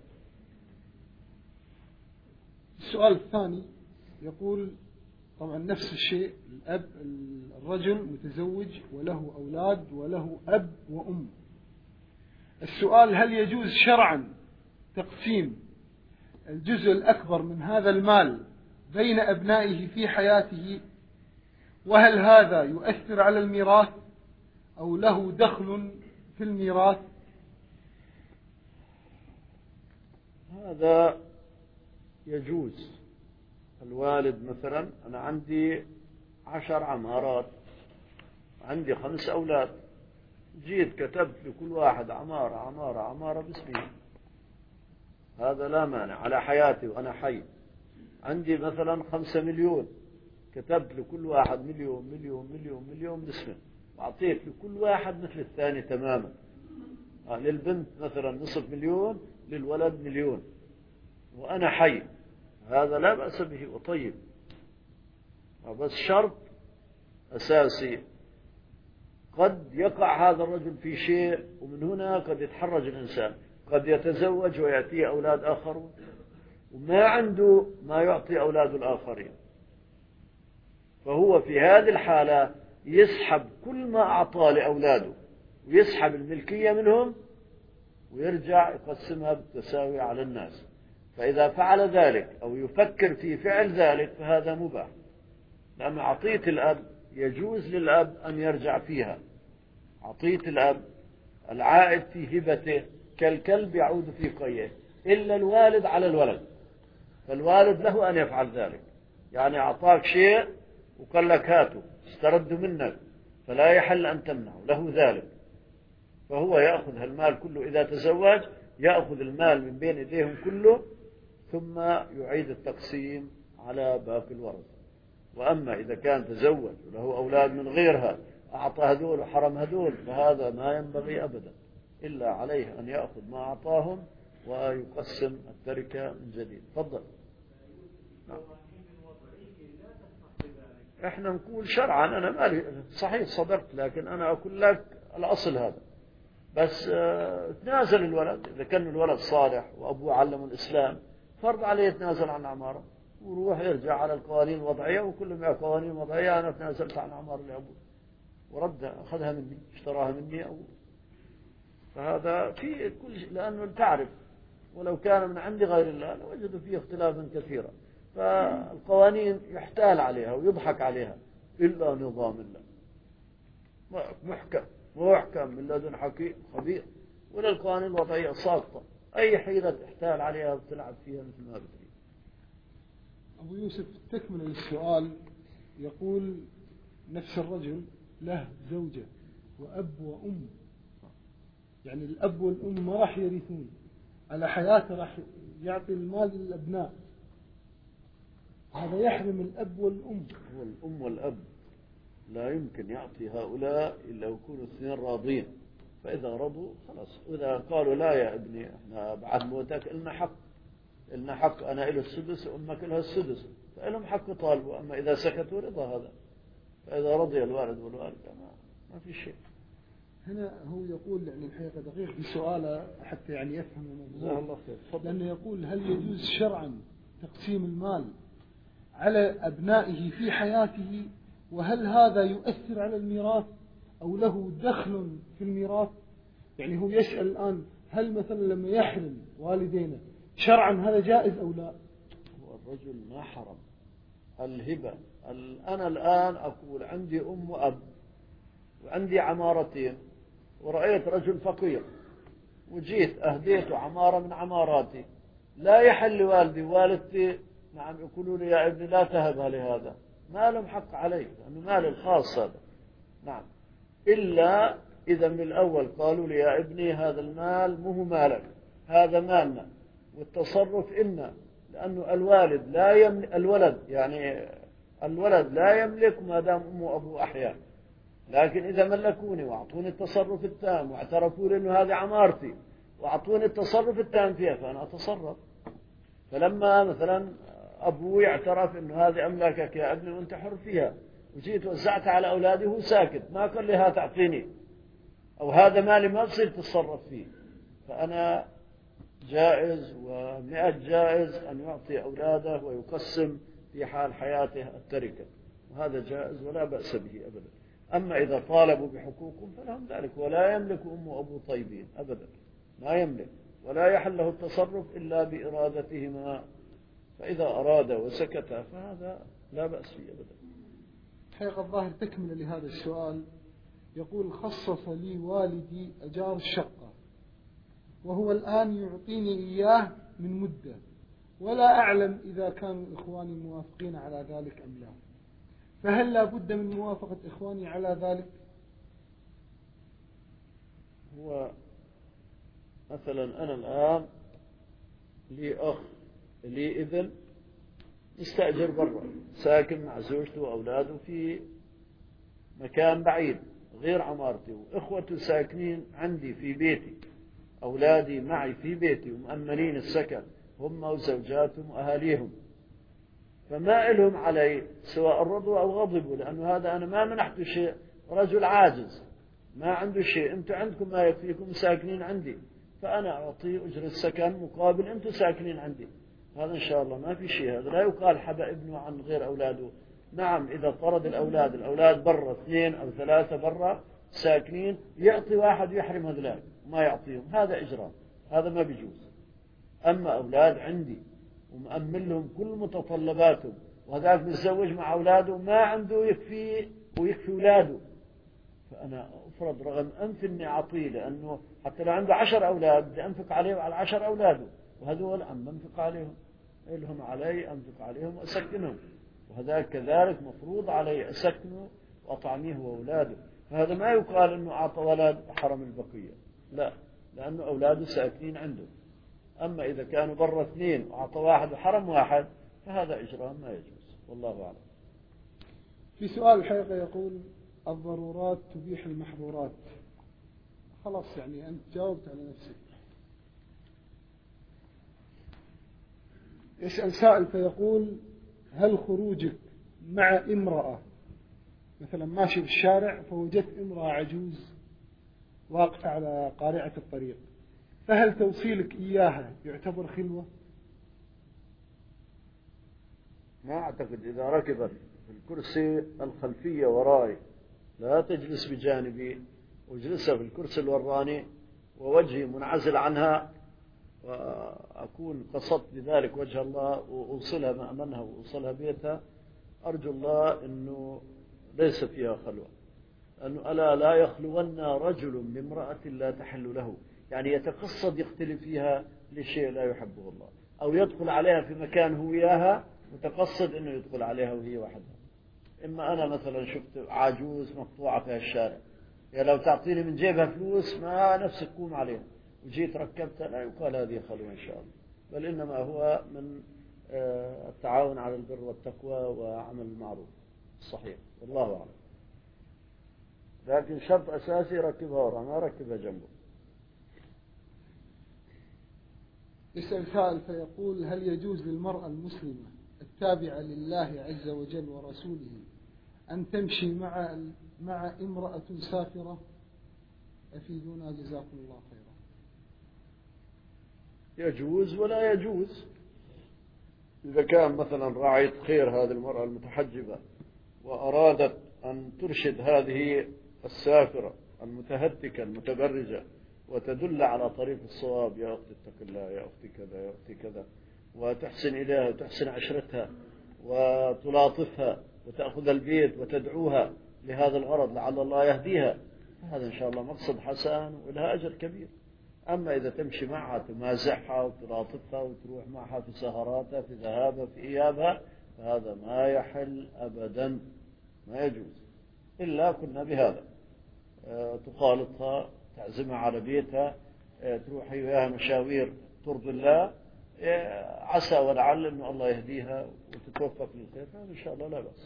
السؤال الثاني يقول طبعا نفس الشيء، الأب الرجل متزوج وله أولاد وله أب وأم، السؤال هل يجوز شرعا تقسيم الجزء الأكبر من هذا المال بين أبنائه في حياته، وهل هذا يؤثر على الميراث أو له دخل في الميراث؟ هذا يجوز. الوالد مثلا أنا عندي عشر عمارات، عندي خمس أولاد، جيت كتبت لكل واحد عمارة عمارة عمارة باسمي، هذا لا مانع على حياتي وأنا حي. عندي مثلا خمسة مليون، كتبت لكل واحد مليون مليون مليون مليون باسمه، وأعطيت لكل واحد مثل الثاني تماما، للبنت مثلا نصف مليون، للولد مليون، وأنا حي، هذا لا بأس به وطيب، بس شرط أساسي، قد يقع هذا الرجل في شيء ومن هنا قد يتحرج الإنسان، قد يتزوج ويأتيه أولاد آخرون وما عنده ما يعطي أولاد الآخرين، فهو في هذه الحالة يسحب كل ما أعطاه لأولاده ويسحب الملكية منهم ويرجع يقسمها بالتساوي على الناس. فإذا فعل ذلك أو يفكر في فعل ذلك فهذا مباح، لأن عطية الأب يجوز للأب أن يرجع فيها، عطية الأب العائد في هبته كالكلب يعود في قيه، إلا الوالد على الولد، فالوالد له أن يفعل ذلك، يعني أعطاك شيء وقال لك هاته استرد منك، فلا يحل أن تمنعه، له ذلك، فهو يأخذ المال كله، إذا تزوج يأخذ المال من بين يديهم كله ثم يعيد التقسيم على باقي الورثة. وأما إذا كان تزوج وله أولاد من غيرها أعطى هذول وحرم هذول، فهذا ما ينبغي أبدا، إلا عليه أن يأخذ ما أعطاهم ويقسم التركة من جديد. تفضل. نعم. احنا نقول شرعا، أنا مالي صحيح صدقت، لكن أنا أقول لك الأصل هذا. بس اه تنازل الولد إذا كان الولد صالح وأبوه علمه الإسلام، فرض عليه يتنازل عن عماره وروح يرجع على القوانين الوضعية، وكل ما قوانين وضعية أنا تنازلت عن عمار لأبوه ورد أخذها مني اشتراها مني أو فهذا في كل شيء، لأنه تعرف ولو كان من عند غير الله لوجدوا فيه اختلافا كثيرا. فالقوانين يحتال عليها ويضحك عليها إلا نظام الله محكم محكم من لدن حكيم خبير، ولا القوانين الوضعية ساقطة، أي حيلة تحتال عليها وتلعب فيها مثل ما بتريد. أبو يوسف تكمل السؤال، يقول نفس الرجل له زوجة وأب وأم، يعني الأب والأم ما راح يرثون، على حياته راح يعطي المال للأبناء، هذا يحرم الأب والأم. هو الأم والأب لا يمكن يعطي هؤلاء إلا يكونوا اثنين راضين، فإذا رضوا خلاص. وإذا قالوا لا يا ابني احنا بعد موتك لنا حق، لنا حق، أنا إله السدس وأمك لها السدس، فإلهم حق طالبوا. أما إذا سكتوا رضا هذا، فإذا رضي الوالد والوالدة ما, ما في شيء. هنا هو يقول يعني الحقيقة دقيق في سؤاله حتى يعني يفهم الموضوع. الله خير. لأنه يقول هل يجوز شرعا تقسيم المال على أبنائه في حياته، وهل هذا يؤثر على الميراث أو له دخل في الميراث؟ يعني هو يسأل الآن هل مثلا لما يحرم والدينا شرعا هذا جائز أو لا؟ هو الرجل ما حرم الهبة. أنا الآن أقول عندي أم وأب وعندي عمارتين، ورأيت رجل فقير وجيت أهديته عمارة من عماراتي، لا يحل لوالدي ووالدتي نعم يقولوا لي يا ابني لا تهبها لهذا، ما لهم حق علي لأنه مال الخاص هذا. نعم، إلا إذا من الأول قالوا لي يا ابني هذا المال مو مالك، هذا مالنا والتصرف إنا، لأنه الوالد لا يملك الولد، يعني الولد لا يملك ما دام أمه وأبوه أحياء، لكن إذا ملكوني وأعطوني التصرف التام واعترفوا لي أنه هذه عمارتي وأعطوني التصرف التام فيها فأنا أتصرف. فلما مثلا أبوي اعترف أنه هذه أملاكك يا ابني وأنت حر فيها، وجيت وزعت على أولادي وهو ساكت ما قال لي ها تعطيني أو هذا مالي ما تصير تتصرف فيه، فأنا جائز ومئة جائز أن يعطي أولاده ويقسم في حال حياته التركة، وهذا جائز ولا بأس به أبدا. أما إذا طالبوا بحقوقهم فلهم ذلك، ولا يملك أم وأبو طيبين أبدا، ما يملك ولا يحل له التصرف إلا بإرادتهما، فإذا أراد وسكت فهذا لا بأس فيه أبدا. حقيقة الظاهر تكمل لهذا السؤال، يقول خصص لي والدي أجار الشقة وهو الآن يعطيني إياه من مدة، ولا أعلم إذا كانوا إخواني موافقين على ذلك أم لا، فهل لا بد من موافقة إخواني على ذلك؟ هو مثلا أنا الآن لي أخ لي ابن مستأجر برا ساكن مع زوجته وأولاده في مكان بعيد غير عمارتي، وإخوته ساكنين عندي في بيتي، أولادي معي في بيتي ومؤمنين السكن هم وزوجاتهم وأهاليهم، فما إلهم علي سواء رضوا أو غضبوا، لأنه هذا أنا ما منحته شيء، رجل عاجز ما عنده شيء، أنتم عندكم ما يكفيكم ساكنين عندي، فأنا أعطي أجرة السكن مقابل أنتم ساكنين عندي، هذا إن شاء الله ما في شيء. هذا لا يقال حبا ابنه عن غير أولاده. نعم إذا طرد الأولاد الأولاد برا اثنين أو ثلاثة برا ساكنين يعطي واحد يحرم هذولاك ما يعطيهم، هذا إجرام، هذا ما بيجوز. أما أولاد عندي ومأمن لهم كل متطلباتهم وهذاك متزوج مع أولاده ما عنده يكفي ويكفي أولاده، فأنا أفرض رغم أنف إني أعطيه، لأنه حتى لو عنده عشر أولاد بدي أنفق عليه وعلى عشر أولاده، وهذول عم بنفق عليهم، إلهم علي أنفق عليهم وأسكنهم، وهذا كذلك مفروض علي أسكنه وأطعميه وأولاده، فهذا ما يقال إنه أعطى ولد حرم البقية، لا، لأنه أولاده ساكنين عنده. أما إذا كانوا برا اثنين وأعطى واحد وحرم واحد فهذا إجرام ما يجوز، والله أعلم. في سؤال الحقيقة يقول الضرورات تبيح المحظورات، خلاص يعني أنت جاوبت على نفسك. يسأل سائل فيقول: هل خروجك مع امرأة مثلا ماشي في الشارع فوجدت امرأة عجوز واقفة على قارعة الطريق، فهل توصيلك إياها يعتبر خلوة؟ ما أعتقد. إذا ركبت في الكرسي الخلفية وراي لا تجلس بجانبي، واجلسها في الكرسي الوراني ووجهي منعزل عنها، وأكون قصدت بذلك وجه الله وأوصلها مأمنها وأوصلها بيتها، أرجو الله أنه ليس فيها خلوة. أنه ألا لا يخلون رجل بامرأة لا تحل له، يعني يتقصد يختلف فيها لشيء لا يحبه الله، أو يدخل عليها في مكان هو إياها متقصد أنه يدخل عليها وهي وحدها. إما أنا مثلا شفت عجوز مقطوعة في الشارع، يا لو تعطيني من جيبها فلوس ما نفسك تقوم عليها، وجيت ركبتها، لا يقال هذه خلوة إن شاء الله، بل إنما هو من التعاون على البر والتقوى وعمل المعروف الصحيح، والله أعلم. لكن شرط أساسي ركبها وراء، ما ركبها جنبه. يسأل سائل فيقول: هل يجوز للمرأة المسلمة التابعة لله عز وجل ورسوله أن تمشي مع مع امرأة سافرة؟ أفيدونا جزاكم الله خيرا. يجوز ولا يجوز. إذا كان مثلا راعية خير هذه المرأة المتحجبة وأرادت أن ترشد هذه السافرة المتهتكة المتبرجة وتدل على طريق الصواب، يا أختي اتق الله، يا أختي كذا، يا أختي كذا، وتحسن إليها وتحسن عشرتها وتلاطفها وتأخذ البيت وتدعوها لهذا الغرض لعل الله يهديها، هذا إن شاء الله مقصد حسن ولها أجر كبير. أما إذا تمشي معها تمازحها وتلاطفها وتروح معها في سهراتها في ذهابها في إيابها، فهذا ما يحل أبدا، ما يجوز. إلا كنا بهذا أه تخالطها، تعزمها على بيتها، أه تروحي وياها مشاوير ترضي الله، أه عسى ولعل أن الله يهديها وتتوفق للخير، هذا إن شاء الله لا بأس.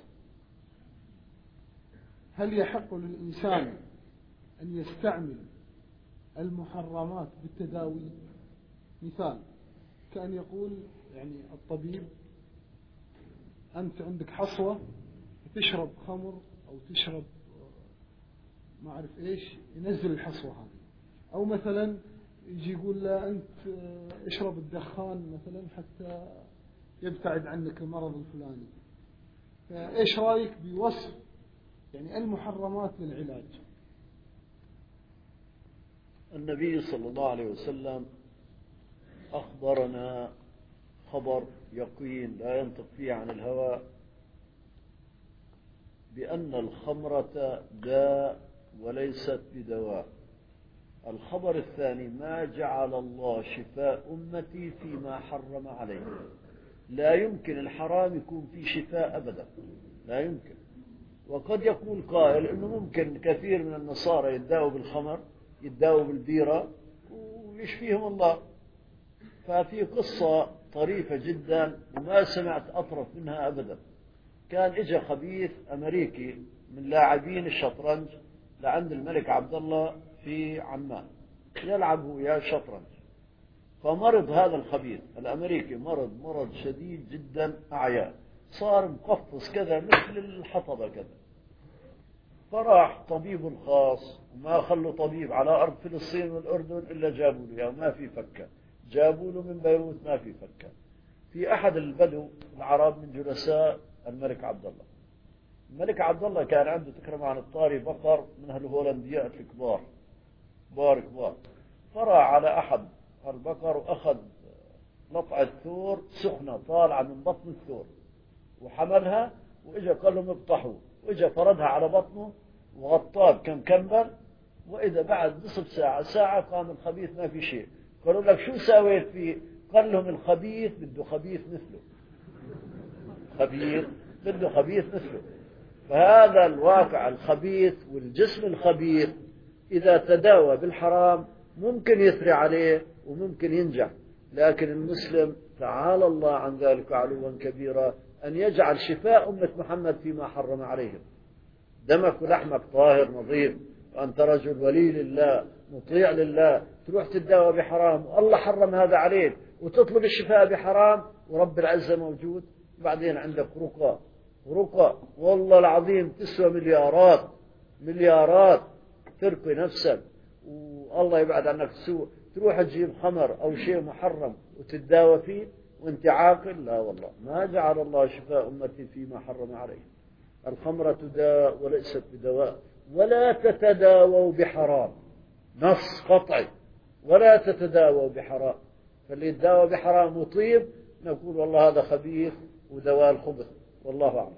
هل يحق للإنسان أن يستعمل المحرمات بالتداوي؟ مثال كأن يقول يعني الطبيب: أنت عندك حصوة تشرب خمر أو تشرب ما أعرف إيش ينزل الحصوة هذه، أو مثلا يجي يقول لا أنت اشرب الدخان مثلا حتى يبتعد عنك المرض الفلاني. فإيش رأيك بوصف يعني المحرمات للعلاج؟ النبي صلى الله عليه وسلم أخبرنا خبر يقين لا ينطق فيه عن الهوى بأن الخمرة داء وليست بدواء. الخبر الثاني: ما جعل الله شفاء أمتي فيما حرم عليه. لا يمكن الحرام يكون فيه شفاء أبدا، لا يمكن. وقد يقول قائل أنه ممكن كثير من النصارى يداووا بالخمر، يداووا بالبيرة ويشفيهم الله. ففي قصة طريفة جدا وما سمعت أطرف منها أبدا. كان إجا خبيث أمريكي من لاعبين الشطرنج لعند الملك عبد الله في عمان يلعب وياه شطرنج، فمرض هذا الخبيث الأمريكي مرض مرض شديد جدا أعياه، صار مقفص كذا مثل الحطبة كذا. فراح طبيب خاص وما خلوا طبيب على أرض فلسطين والأردن إلا جابوا له، ما في فكة، جابوا له من بيروت ما في فكة. في أحد البدو العرب من جلساء الملك عبد الله، الملك عبد الله كان عنده تكرم عن الطاري بقر من هالهولنديات الكبار كبار كبار، فراح على أحد البقر وأخذ لطعة ثور سخنة طالعة من بطن الثور وحملها وإجا قال لهم اقطحوا، وإجا فردها على بطنه وغطاه بكم كمبل، وإذا بعد نصف ساعة ساعة قام الخبيث ما في شيء. قالوا لك شو سويت فيه؟ قال لهم الخبيث بده خبيث مثله، خبيث بده خبيث مثله. فهذا الواقع الخبيث والجسم الخبيث إذا تداوى بالحرام ممكن يثري عليه وممكن ينجح، لكن المسلم تعالى الله عن ذلك علوا كبيرا أن يجعل شفاء أمة محمد فيما حرم عليهم. دمك ولحمك طاهر نظيف، وأنت رجل ولي لله مطيع لله، تروح تتداوى بحرام والله حرم هذا عليك، وتطلب الشفاء بحرام ورب العزة موجود. بعدين عندك رقى، رقى والله العظيم تسوى مليارات مليارات، ترقي نفسك والله يبعد عنك السوء. تروح تجيب خمر أو شيء محرم وتتداوى فيه وانت عاقل؟ لا والله، ما جعل الله شفاء أمتي فيما حرم عليه. الخمرة داء وليست بدواء. ولا تتداووا بحرام، نص قطعي، ولا تتداووا بحرام. فاللي يتداوى بحرام وطيب نقول والله هذا خبيث ودواء الخبث، والله أعلم.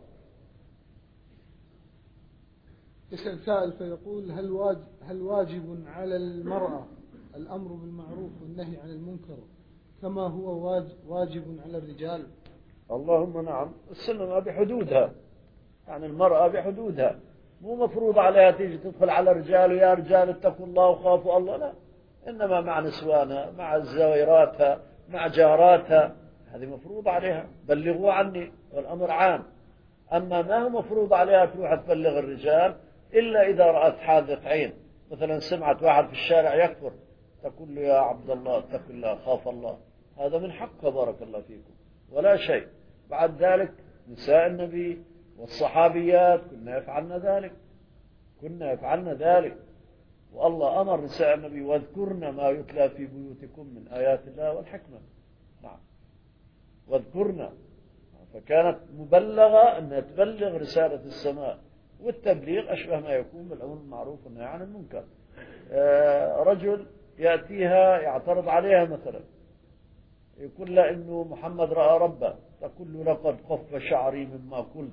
يسأل سائل فيقول هل واجب, هل واجب على المرأة الأمر بالمعروف والنهي عن المنكر كما هو واجب على الرجال؟ اللهم نعم، السنة بحدودها، يعني المرأة بحدودها، مو مفروض عليها تيجي تدخل على الرجال ويا رجال اتقوا الله وخافوا الله، لا، إنما مع نسوانها، مع زويراتها، مع جاراتها، هذه مفروض عليها بلغوا عني، والأمر عام. أما ما هو مفروض عليها تروح تبلغ الرجال إلا إذا رأت حادث عين، مثلا سمعت واحد في الشارع يكفر تقول له يا عبد الله اتق الله خاف الله، هذا من حقه بارك الله فيكم ولا شيء. بعد ذلك نساء النبي والصحابيات كنا يفعلن ذلك، كنا يفعلن ذلك، والله أمر نساء النبي واذكرن ما يتلى في بيوتكم من آيات الله والحكمة. نعم، واذكرن، فكانت مبلغة أنها تبلغ رسالة السماء، والتبليغ أشبه ما يكون بالأمر بالمعروف والنهي عن المنكر. رجل يأتيها يعترض عليها مثلا، يقول له إنه محمد رأى ربه، تقول له لقد خف شعري مما قلت.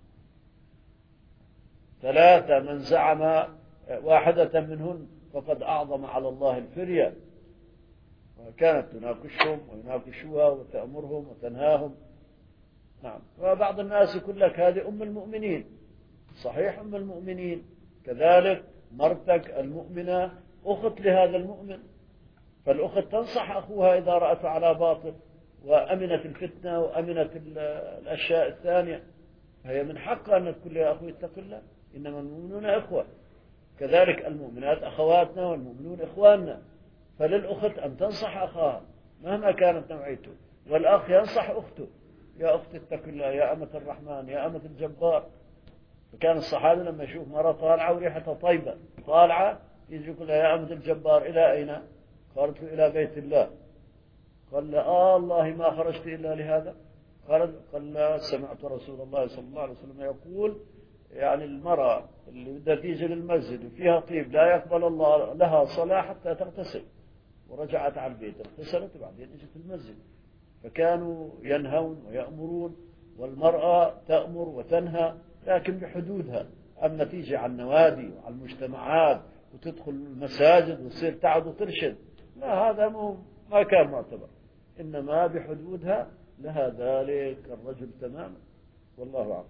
ثلاثة من زعم واحدة منهن فقد أعظم على الله الفرية. وكانت تناقشهم ويناقشوها وتأمرهم وتنهاهم. نعم، وبعض الناس يقول لك هذه أم المؤمنين، صحيح أم المؤمنين، كذلك مرتك المؤمنة أخت لهذا المؤمن، فالأخت تنصح أخوها إذا رأته على باطل وأمنت الفتنة وأمنت الأشياء الثانية، هي من حقها أن تقول يا أخوي اتق الله، إنما المؤمنون إخوة، كذلك المؤمنات أخواتنا والمؤمنون إخواننا، فللأخت أن تنصح أخاها مهما كانت نوعيته، والأخ ينصح أخته يا أخت اتق الله يا أمة الرحمن يا أمة الجبار. فكان الصحابي لما يشوف مرة طالعة وريحتها طيبة طالعة يجي يقول يا أمة الجبار إلى أين؟ قالت له إلى بيت الله. قال له آه الله ما خرجت إلا لهذا؟ قال قال لا، سمعت رسول الله صلى الله عليه وسلم يقول يعني المرأة اللي بدها تيجي للمسجد وفيها طيب لا يقبل الله لها صلاة حتى تغتسل. ورجعت على البيت اغتسلت وبعدين اجت المسجد. فكانوا ينهون ويأمرون، والمرأة تأمر وتنهى لكن بحدودها. أما تيجي على النوادي وعلى المجتمعات وتدخل المساجد وتصير تعد وترشد، لا، هذا ما كان معتبر، إنما بحدودها لها ذلك الرجل تماما، والله أعلم.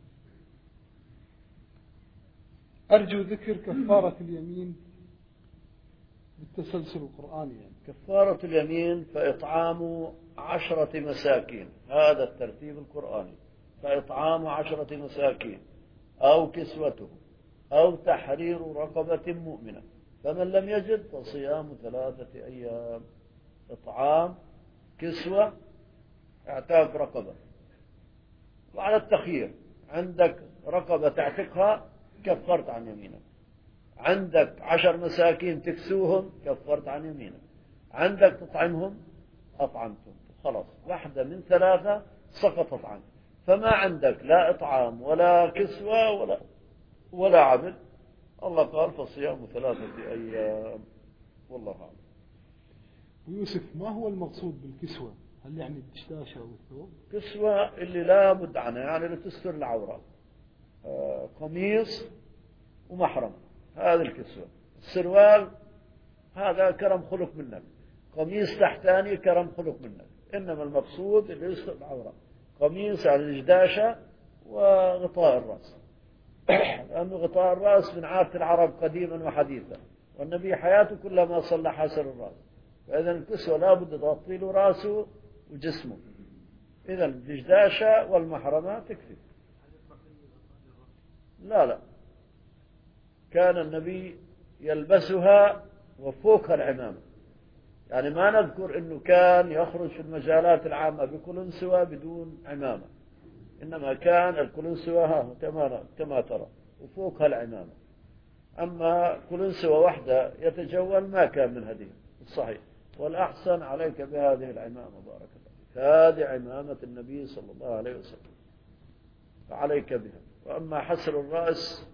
أرجو ذكر كفارة اليمين بالتسلسل القرآني. يعني كفارة اليمين فإطعام عشرة مساكين، هذا الترتيب القرآني، فإطعام عشرة مساكين أو كسوته أو تحرير رقبة مؤمنة، فمن لم يجد فصيام ثلاثة أيام. إطعام، كسوة، اعتاق رقبة، وعلى التخيير، عندك رقبة تعتقها كفرت عن يمينك، عندك عشر مساكين تكسوهم كفرت عن يمينك، عندك تطعمهم أطعمتهم، خلاص واحدة من ثلاثة سقطت عنك. فما عندك لا إطعام ولا كسوة ولا ولا عبد، الله قال فصيام ثلاثة أيام، والله أعلم. ويوسف، ما هو المقصود بالكسوة؟ هل يعني الدشداشة أو الثوب؟ كسوة اللي لا بد عنها، يعني لتستر العورة، آه قميص ومحرم، هذا الكسوة. السروال هذا كرم خلق منك، قميص تحتاني كرم خلق منك، إنما المقصود اللي يستر العورة، قميص على الدشداشة وغطاء الرأس. لأن غطاء الرأس من عادة العرب قديما وحديثا، والنبي حياته كلها ما صلى حاسر الرأس، فإذا الكسوة لا بد تغطي له رأسه وجسمه، إذا الدشداشة والمحرمة تكفي. لا لا كان النبي يلبسها وفوقها العمامة. يعني ما نذكر أنه كان يخرج في المجالات العامة بقلنسوة بدون عمامة، إنما كان القلنسوة ها كما كما ترى وفوقها العمامة. أما قلنسوة واحدة يتجول ما كان من هديه الصحيح. والأحسن عليك بهذه العمامة بارك الله فيك، هذه عمامة النبي صلى الله عليه وسلم، فعليك بها. وأما حسر الرأس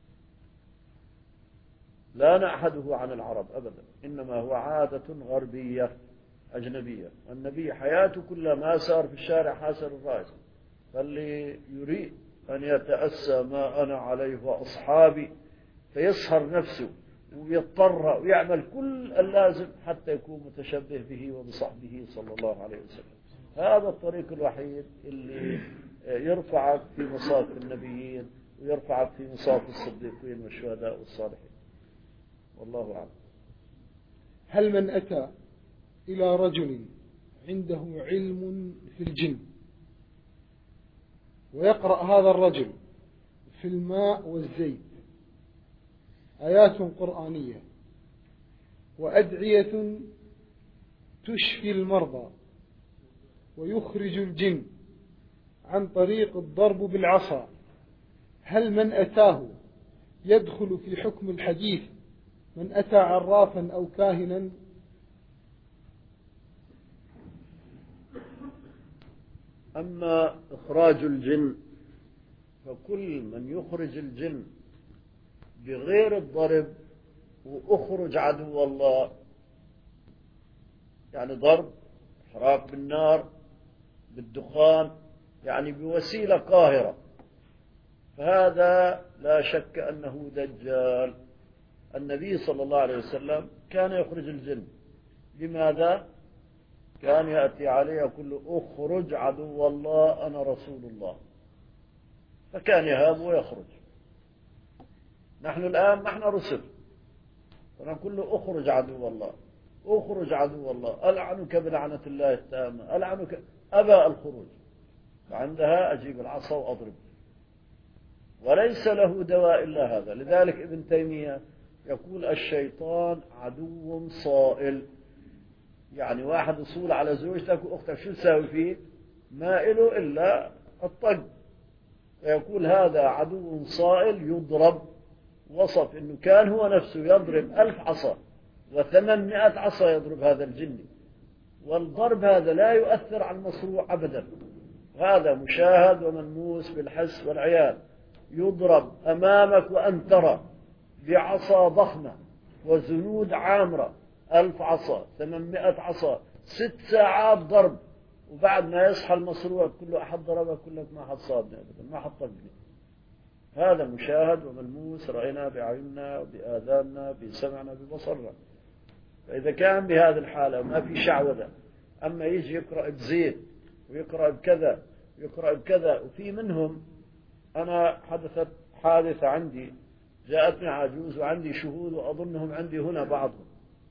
لا نعهده عن العرب أبدا، إنما هو عادة غربية أجنبية، والنبي حياته كلها ما صار في الشارع حاسر الرأس. فاللي يريد أن يتأسى ما أنا عليه وأصحابي فيسهر نفسه ويضطر ويعمل كل اللازم حتى يكون متشبه به وبصحبه صلى الله عليه وسلم. هذا الطريق الوحيد اللي يرفعك في مصاف النبيين ويرفعك في مصاف الصديقين والشهداء والصالحين. والله أعلم. هل من أتى إلى رجل عنده علم في الجن ويقرأ هذا الرجل في الماء والزيت آيات قرآنية وأدعية تشفي المرضى ويخرج الجن عن طريق الضرب بالعصا، هل من أتاه يدخل في حكم الحديث من أتى عرافا أو كاهنا؟ أما إخراج الجن فكل من يخرج الجن بغير الضرب وأخرج عدو الله، يعني ضرب، إحراق بالنار، بالدخان، يعني بوسيلة قاهرة، فهذا لا شك أنه دجال. النبي صلى الله عليه وسلم كان يخرج الجن. لماذا؟ كان يأتي عليه يقول أخرج عدو الله أنا رسول الله، فكان يهاب ويخرج. نحن الآن نحن رسل فنقول له أخرج عدو الله، أخرج عدو الله، ألعنك بلعنة الله التامة، ألعنك، أبى الخروج، فعندها أجيب العصا وأضرب، وليس له دواء إلا هذا. لذلك ابن تيمية يقول الشيطان عدو صائل، يعني واحد يصول على زوجتك وأختك شو تساوي فيه؟ ما إله إلا الطق، فيقول هذا عدو صائل يضرب. وصف أنه كان هو نفسه يضرب ألف عصا وثمانمائة عصا يضرب هذا الجن، والضرب هذا لا يؤثر على المصروع أبدا، هذا مشاهد وملموس بالحس والعيان. يضرب أمامك وأن ترى بعصا ضخمة وزنود عامرة، ألف عصا، ثمانمائة عصا، ست ساعات ضرب، وبعد ما يصحى المصروع كله أحد ضربه كلك ما حد صابني أبدا، ما حد طقني. هذا مشاهد وملموس، رأينا بعيننا بآذاننا بسمعنا ببصرنا. فإذا كان بهذه الحالة ما في شعوذة، أما يجي يقرأ بزيت ويقرأ بكذا ويقرأ بكذا. وفي منهم، أنا حدثت حادثة عندي، جاءتني عجوز وعندي شهود وأظنهم عندي هنا بعضهم،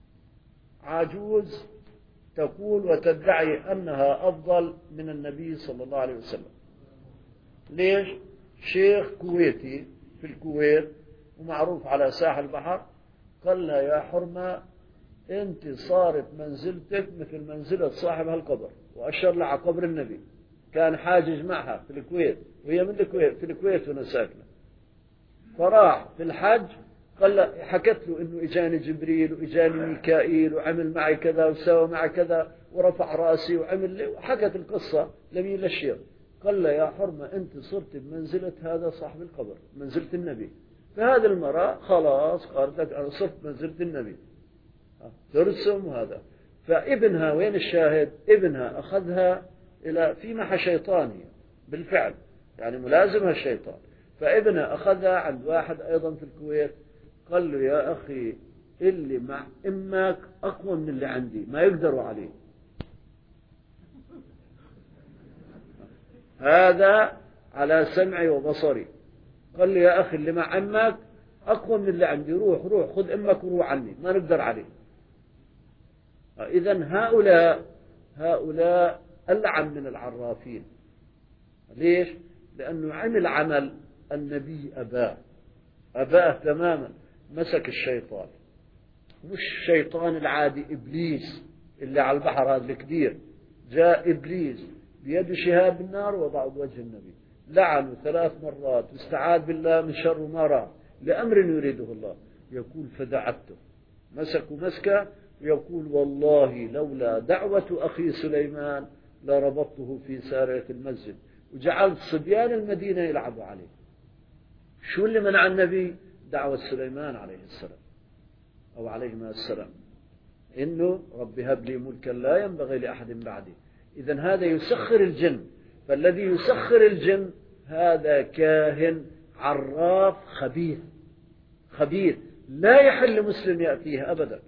عجوز تقول وتدعي أنها أفضل من النبي صلى الله عليه وسلم. ليش؟ شيخ كويتي في الكويت ومعروف على ساحل البحر، قال لها يا حرمة أنت صارت منزلتك مثل منزلة صاحب هالقبر، وأشر لها على قبر النبي، كان حاجج معها في الكويت وهي من الكويت، في الكويت هنا ساكنة. فراح في الحج قال له، حكت له إنه إجاني جبريل وإجاني ميكائيل وعمل معي كذا وسوى معي كذا ورفع رأسي وعمل لي، وحكت القصة لمين؟ للشيخ. قال له يا حرمة أنت صرت بمنزلة هذا صاحب القبر، منزلة النبي. فهذه المرأة خلاص قالت لك أنا صرت منزلة النبي، ترسم هذا. فابنها وين الشاهد؟ ابنها أخذها إلى في محا شيطانية بالفعل، يعني ملازمها الشيطان. فابنها أخذها عند واحد أيضا في الكويت، قال له يا أخي اللي مع إمك أقوى من اللي عندي، ما يقدروا عليه. هذا على سمعي وبصري. قال لي يا أخي اللي مع أمك أقوى من اللي عندي، روح روح خذ أمك وروح عني، ما نقدر عليه. إذن هؤلاء هؤلاء ألعن من العرافين. ليش؟ لأنه عمل عمل النبي أباه. أباه تماما. مسك الشيطان، مش الشيطان العادي، إبليس اللي على البحر هذا الكبير، جاء إبليس بيد شهاب النار وضعه بوجه النبي، لعنه ثلاث مرات واستعاذ بالله من شر ما رأى لأمر يريده الله. يقول فدعته، مسكوا مسكه، ويقول والله لولا دعوة أخي سليمان لربطته في سارية المسجد وجعلت صبيان المدينة يلعبوا عليه. شو اللي منع النبي؟ دعوة سليمان عليه السلام أو عليهما السلام، إنه رب هب لي ملكا لا ينبغي لأحد بعدي. إذن هذا يسخر الجن، فالذي يسخر الجن هذا كاهن عراف خبيث خبيث لا يحل مسلم يأتيه أبدا.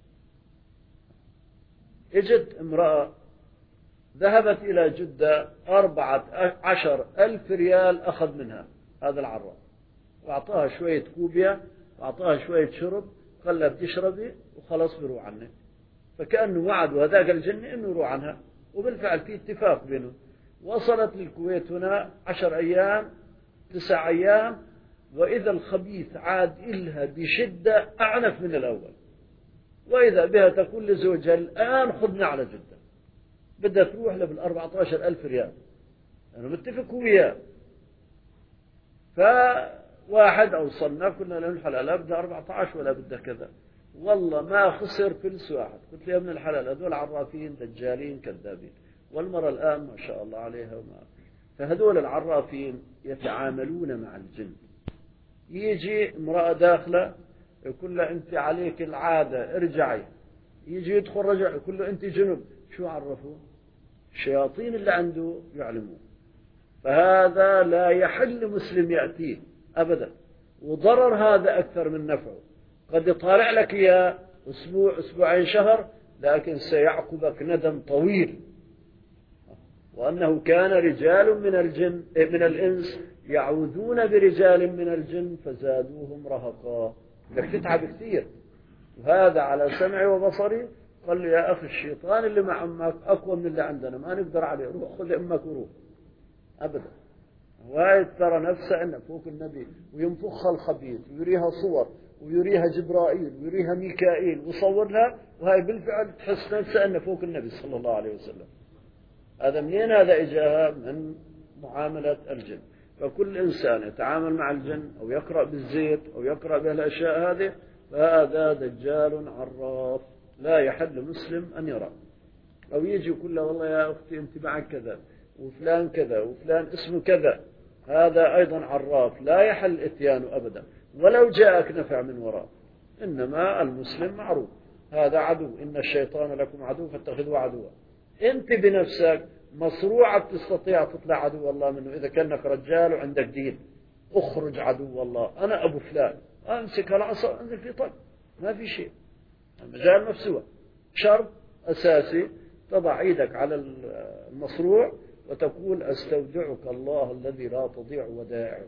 اجت امرأة ذهبت إلى جدة، أربعة عشر ألف ريال أخذ منها هذا العراف، وأعطاها شوية كوبيا وأعطاها شوية شرب، قال لها بتشربي وخلاص بروح عنك. فكأنه وعد هذاك الجن إنه يروح عنها، وبالفعل في اتفاق بينه. وصلت للكويت هنا عشر أيام تسع أيام، وإذا الخبيث عاد إلها بشدة أعنف من الأول، وإذا بها تقول لزوجها الآن خذنا على جدة، بدها تروح له بالأربعة عشر ألف ريال، أنا متفق وياه. فواحد أوصلنا كنا له الحلال لا بدها أربعة عشر ولا بدها كذا، والله ما خسر فلس واحد. قلت له يا ابن الحلال هذول عرافين دجالين كذابين، والمرة الآن ما شاء الله عليها وما. فهذول العرافين يتعاملون مع الجن. يجي امرأة داخلة يقول له أنت عليك العادة ارجعي، يجي يدخل رجع يقول له أنت جنب. شو عرفوا؟ الشياطين اللي عنده يعلمون. فهذا لا يحل مسلم يأتيه أبدا، وضرر هذا أكثر من نفعه. قد يطالع لك إياه أسبوع أسبوعين شهر، لكن سيعقبك ندم طويل. وأنه كان رجال من الجن من الإنس يعوذون برجال من الجن فزادوهم رهقا. لك تتعب كثير، وهذا على سمعي وبصري. قال لي يا أخي الشيطان اللي مع أمك أقوى من اللي عندنا، ما نقدر عليه، روح خذ أمك وروح. أبدا. وايد ترى نفسه أنه فوق النبي، وينفخها الخبيث ويريها صور ويريها جبرائيل ويريها ميكائيل ويصور لها، وهي بالفعل تحس نفسه أنه فوق النبي صلى الله عليه وسلم. هذا منين؟ هذا إجاها من معاملة الجن. فكل إنسان يتعامل مع الجن أو يقرأ بالزيت أو يقرأ بهالأشياء هذه فهذا دجال عراف لا يحل مسلم أن يرى. أو يجي يقول له والله يا أختي أنت معك كذا وفلان كذا وفلان اسمه كذا، هذا أيضا عراف لا يحل إتيانه أبدا ولو جاءك نفع من وراء. إنما المسلم معروف هذا عدو، إن الشيطان لكم عدو فاتخذوه عدوا. أنت بنفسك مصروعة تستطيع تطلع عدو الله منه إذا كأنك رجال وعندك دين. اخرج عدو الله، أنا أبو فلان، أمسك العصا أنزل في طق، ما في شيء، المجال مفتوح. شرط أساسي تضع ايدك على المصروع وتقول استودعك الله الذي لا تضيع ودائعه،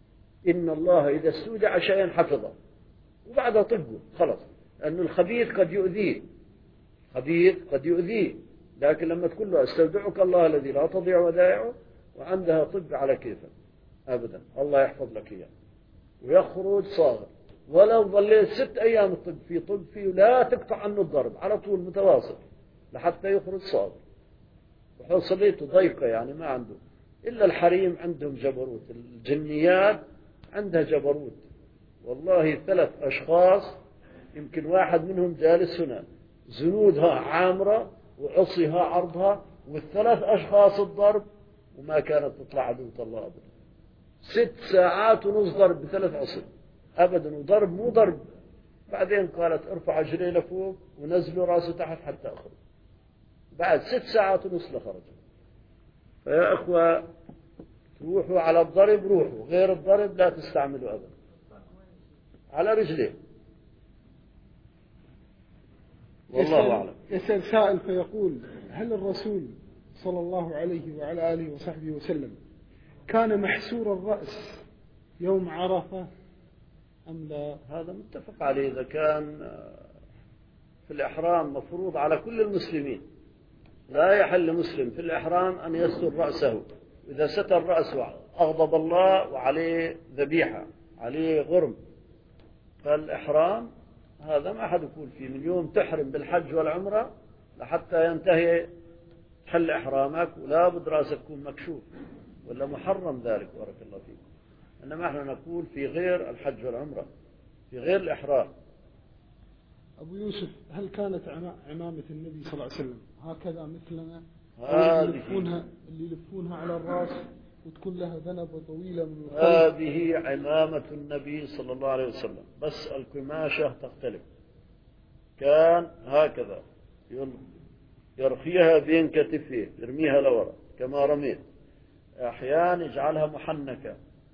إن الله إذا استودع شيئا حفظه، وبعدها طقه خلص. لأن الخبيث قد يؤذيه، خبيث قد يؤذيه، لكن لما تقول له استودعك الله الذي لا تضيع ودائعه وعندها طب على كيفك أبدا، الله يحفظ لك إياه ويخرج صاغر. ولو ظليت ست أيام الطب فيه طب فيه لا تقطع عنه الضرب على طول متواصل لحتى يخرج صاغر. وحصليته ضيقة يعني ما عنده إلا الحريم، عندهم جبروت. الجنيات عندها جبروت والله. ثلاث أشخاص يمكن واحد منهم جالس هنا زنودها عامرة وعصيها عرضها، والثلاث أشخاص الضرب وما كانت تطلع عدوة الله أبدا. ست ساعات ونص ضرب بثلاث عصي أبدا، وضرب مو ضرب. بعدين قالت ارفع جريه لفوق ونزلوا راسه تحت حتى أخرج. بعد ست ساعات ونص لخرج. فيا أخوة روحوا على الضرب، روحوا غير الضرب لا تستعملوا أبدا. على رجليه. والله أعلم. يسأل سائل فيقول هل الرسول صلى الله عليه وعلى آله وصحبه وسلم كان محسور الرأس يوم عرفة أم لا؟ هذا متفق عليه. إذا كان في الإحرام مفروض على كل المسلمين، لا يحل مسلم في الإحرام أن يستر رأسه. إذا ستر رأسه أغضب الله وعليه ذبيحة. عليه غرم. فالإحرام هذا ما حد يقول فيه من يوم تحرم بالحج والعمرة لحتى ينتهي حل إحرامك، ولا بد راسك تكون مكشوف ولا محرم ذلك، بارك الله فيكم. إنما احنا نقول في غير الحج والعمرة، في غير الإحرام. أبو يوسف، هل كانت عمامة النبي صلى الله عليه وسلم هكذا مثلنا، اللي يلفونها اللي يلفونها على الرأس وتكون لها ذنب طويلة من الخلف؟ هذه عمامة النبي صلى الله عليه وسلم، بس القماشة تختلف. كان هكذا يرخيها بين كتفيه، يرميها لورا كما رميت. أحيانا يجعلها محنكة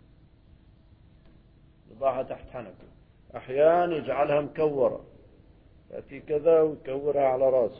يضعها تحت حنكه، أحيانا يجعلها مكورة يأتي كذا ويكورها على راسه.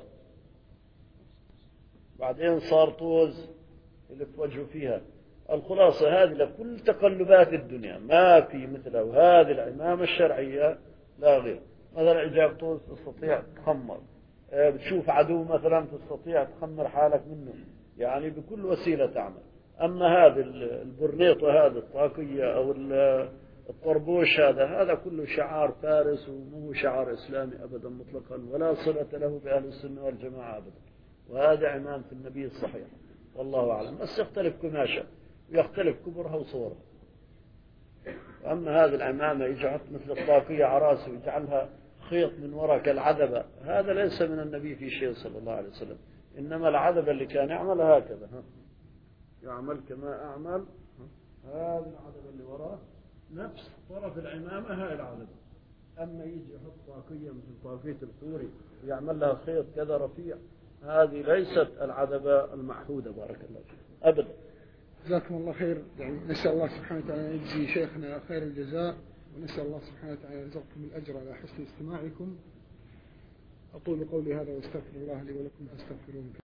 بعدين صار طوز يلف وجهه فيها. الخلاصة هذه لكل تقلبات الدنيا ما في مثلها، وهذه العمامة الشرعية لا غير. مثلا إجاب طوز تستطيع تخمر، بتشوف عدو مثلا تستطيع تخمر حالك منه، يعني بكل وسيلة تعمل. أما هذه البرنيطة هذه الطاقية أو الطربوش هذا هذا كله شعار فارس ومو شعار إسلامي أبدا مطلقا، ولا صلة له بأهل السنة والجماعة أبدا. وهذا عمامة النبي الصحيح والله أعلم، بس يختلف قماشة ويختلف كبرها وصورها. أما هذه العمامة يجعل مثل الطاقية على راسه ويجعلها خيط من وراء كالعدبة، هذا ليس من النبي في شيء صلى الله عليه وسلم. إنما العدبة اللي كان يعمل هكذا، ها يعمل كما أعمل، هذه العدبة اللي وراء نفس طرف العمامة هاي العدبة. أما يجي يحط طاقية مثل طاقية الحوري ويعمل لها خيط كذا رفيع، هذه ليست العدبة المعهودة بارك الله فيك أبدا. جزاكم الله خير. يعني نسأل الله سبحانه وتعالى يجزي شيخنا خير الجزاء، ونسأل الله سبحانه وتعالى يرزقكم الأجر على حسن استماعكم. أقول قولي هذا واستغفر الله لي ولكم فاستغفروه.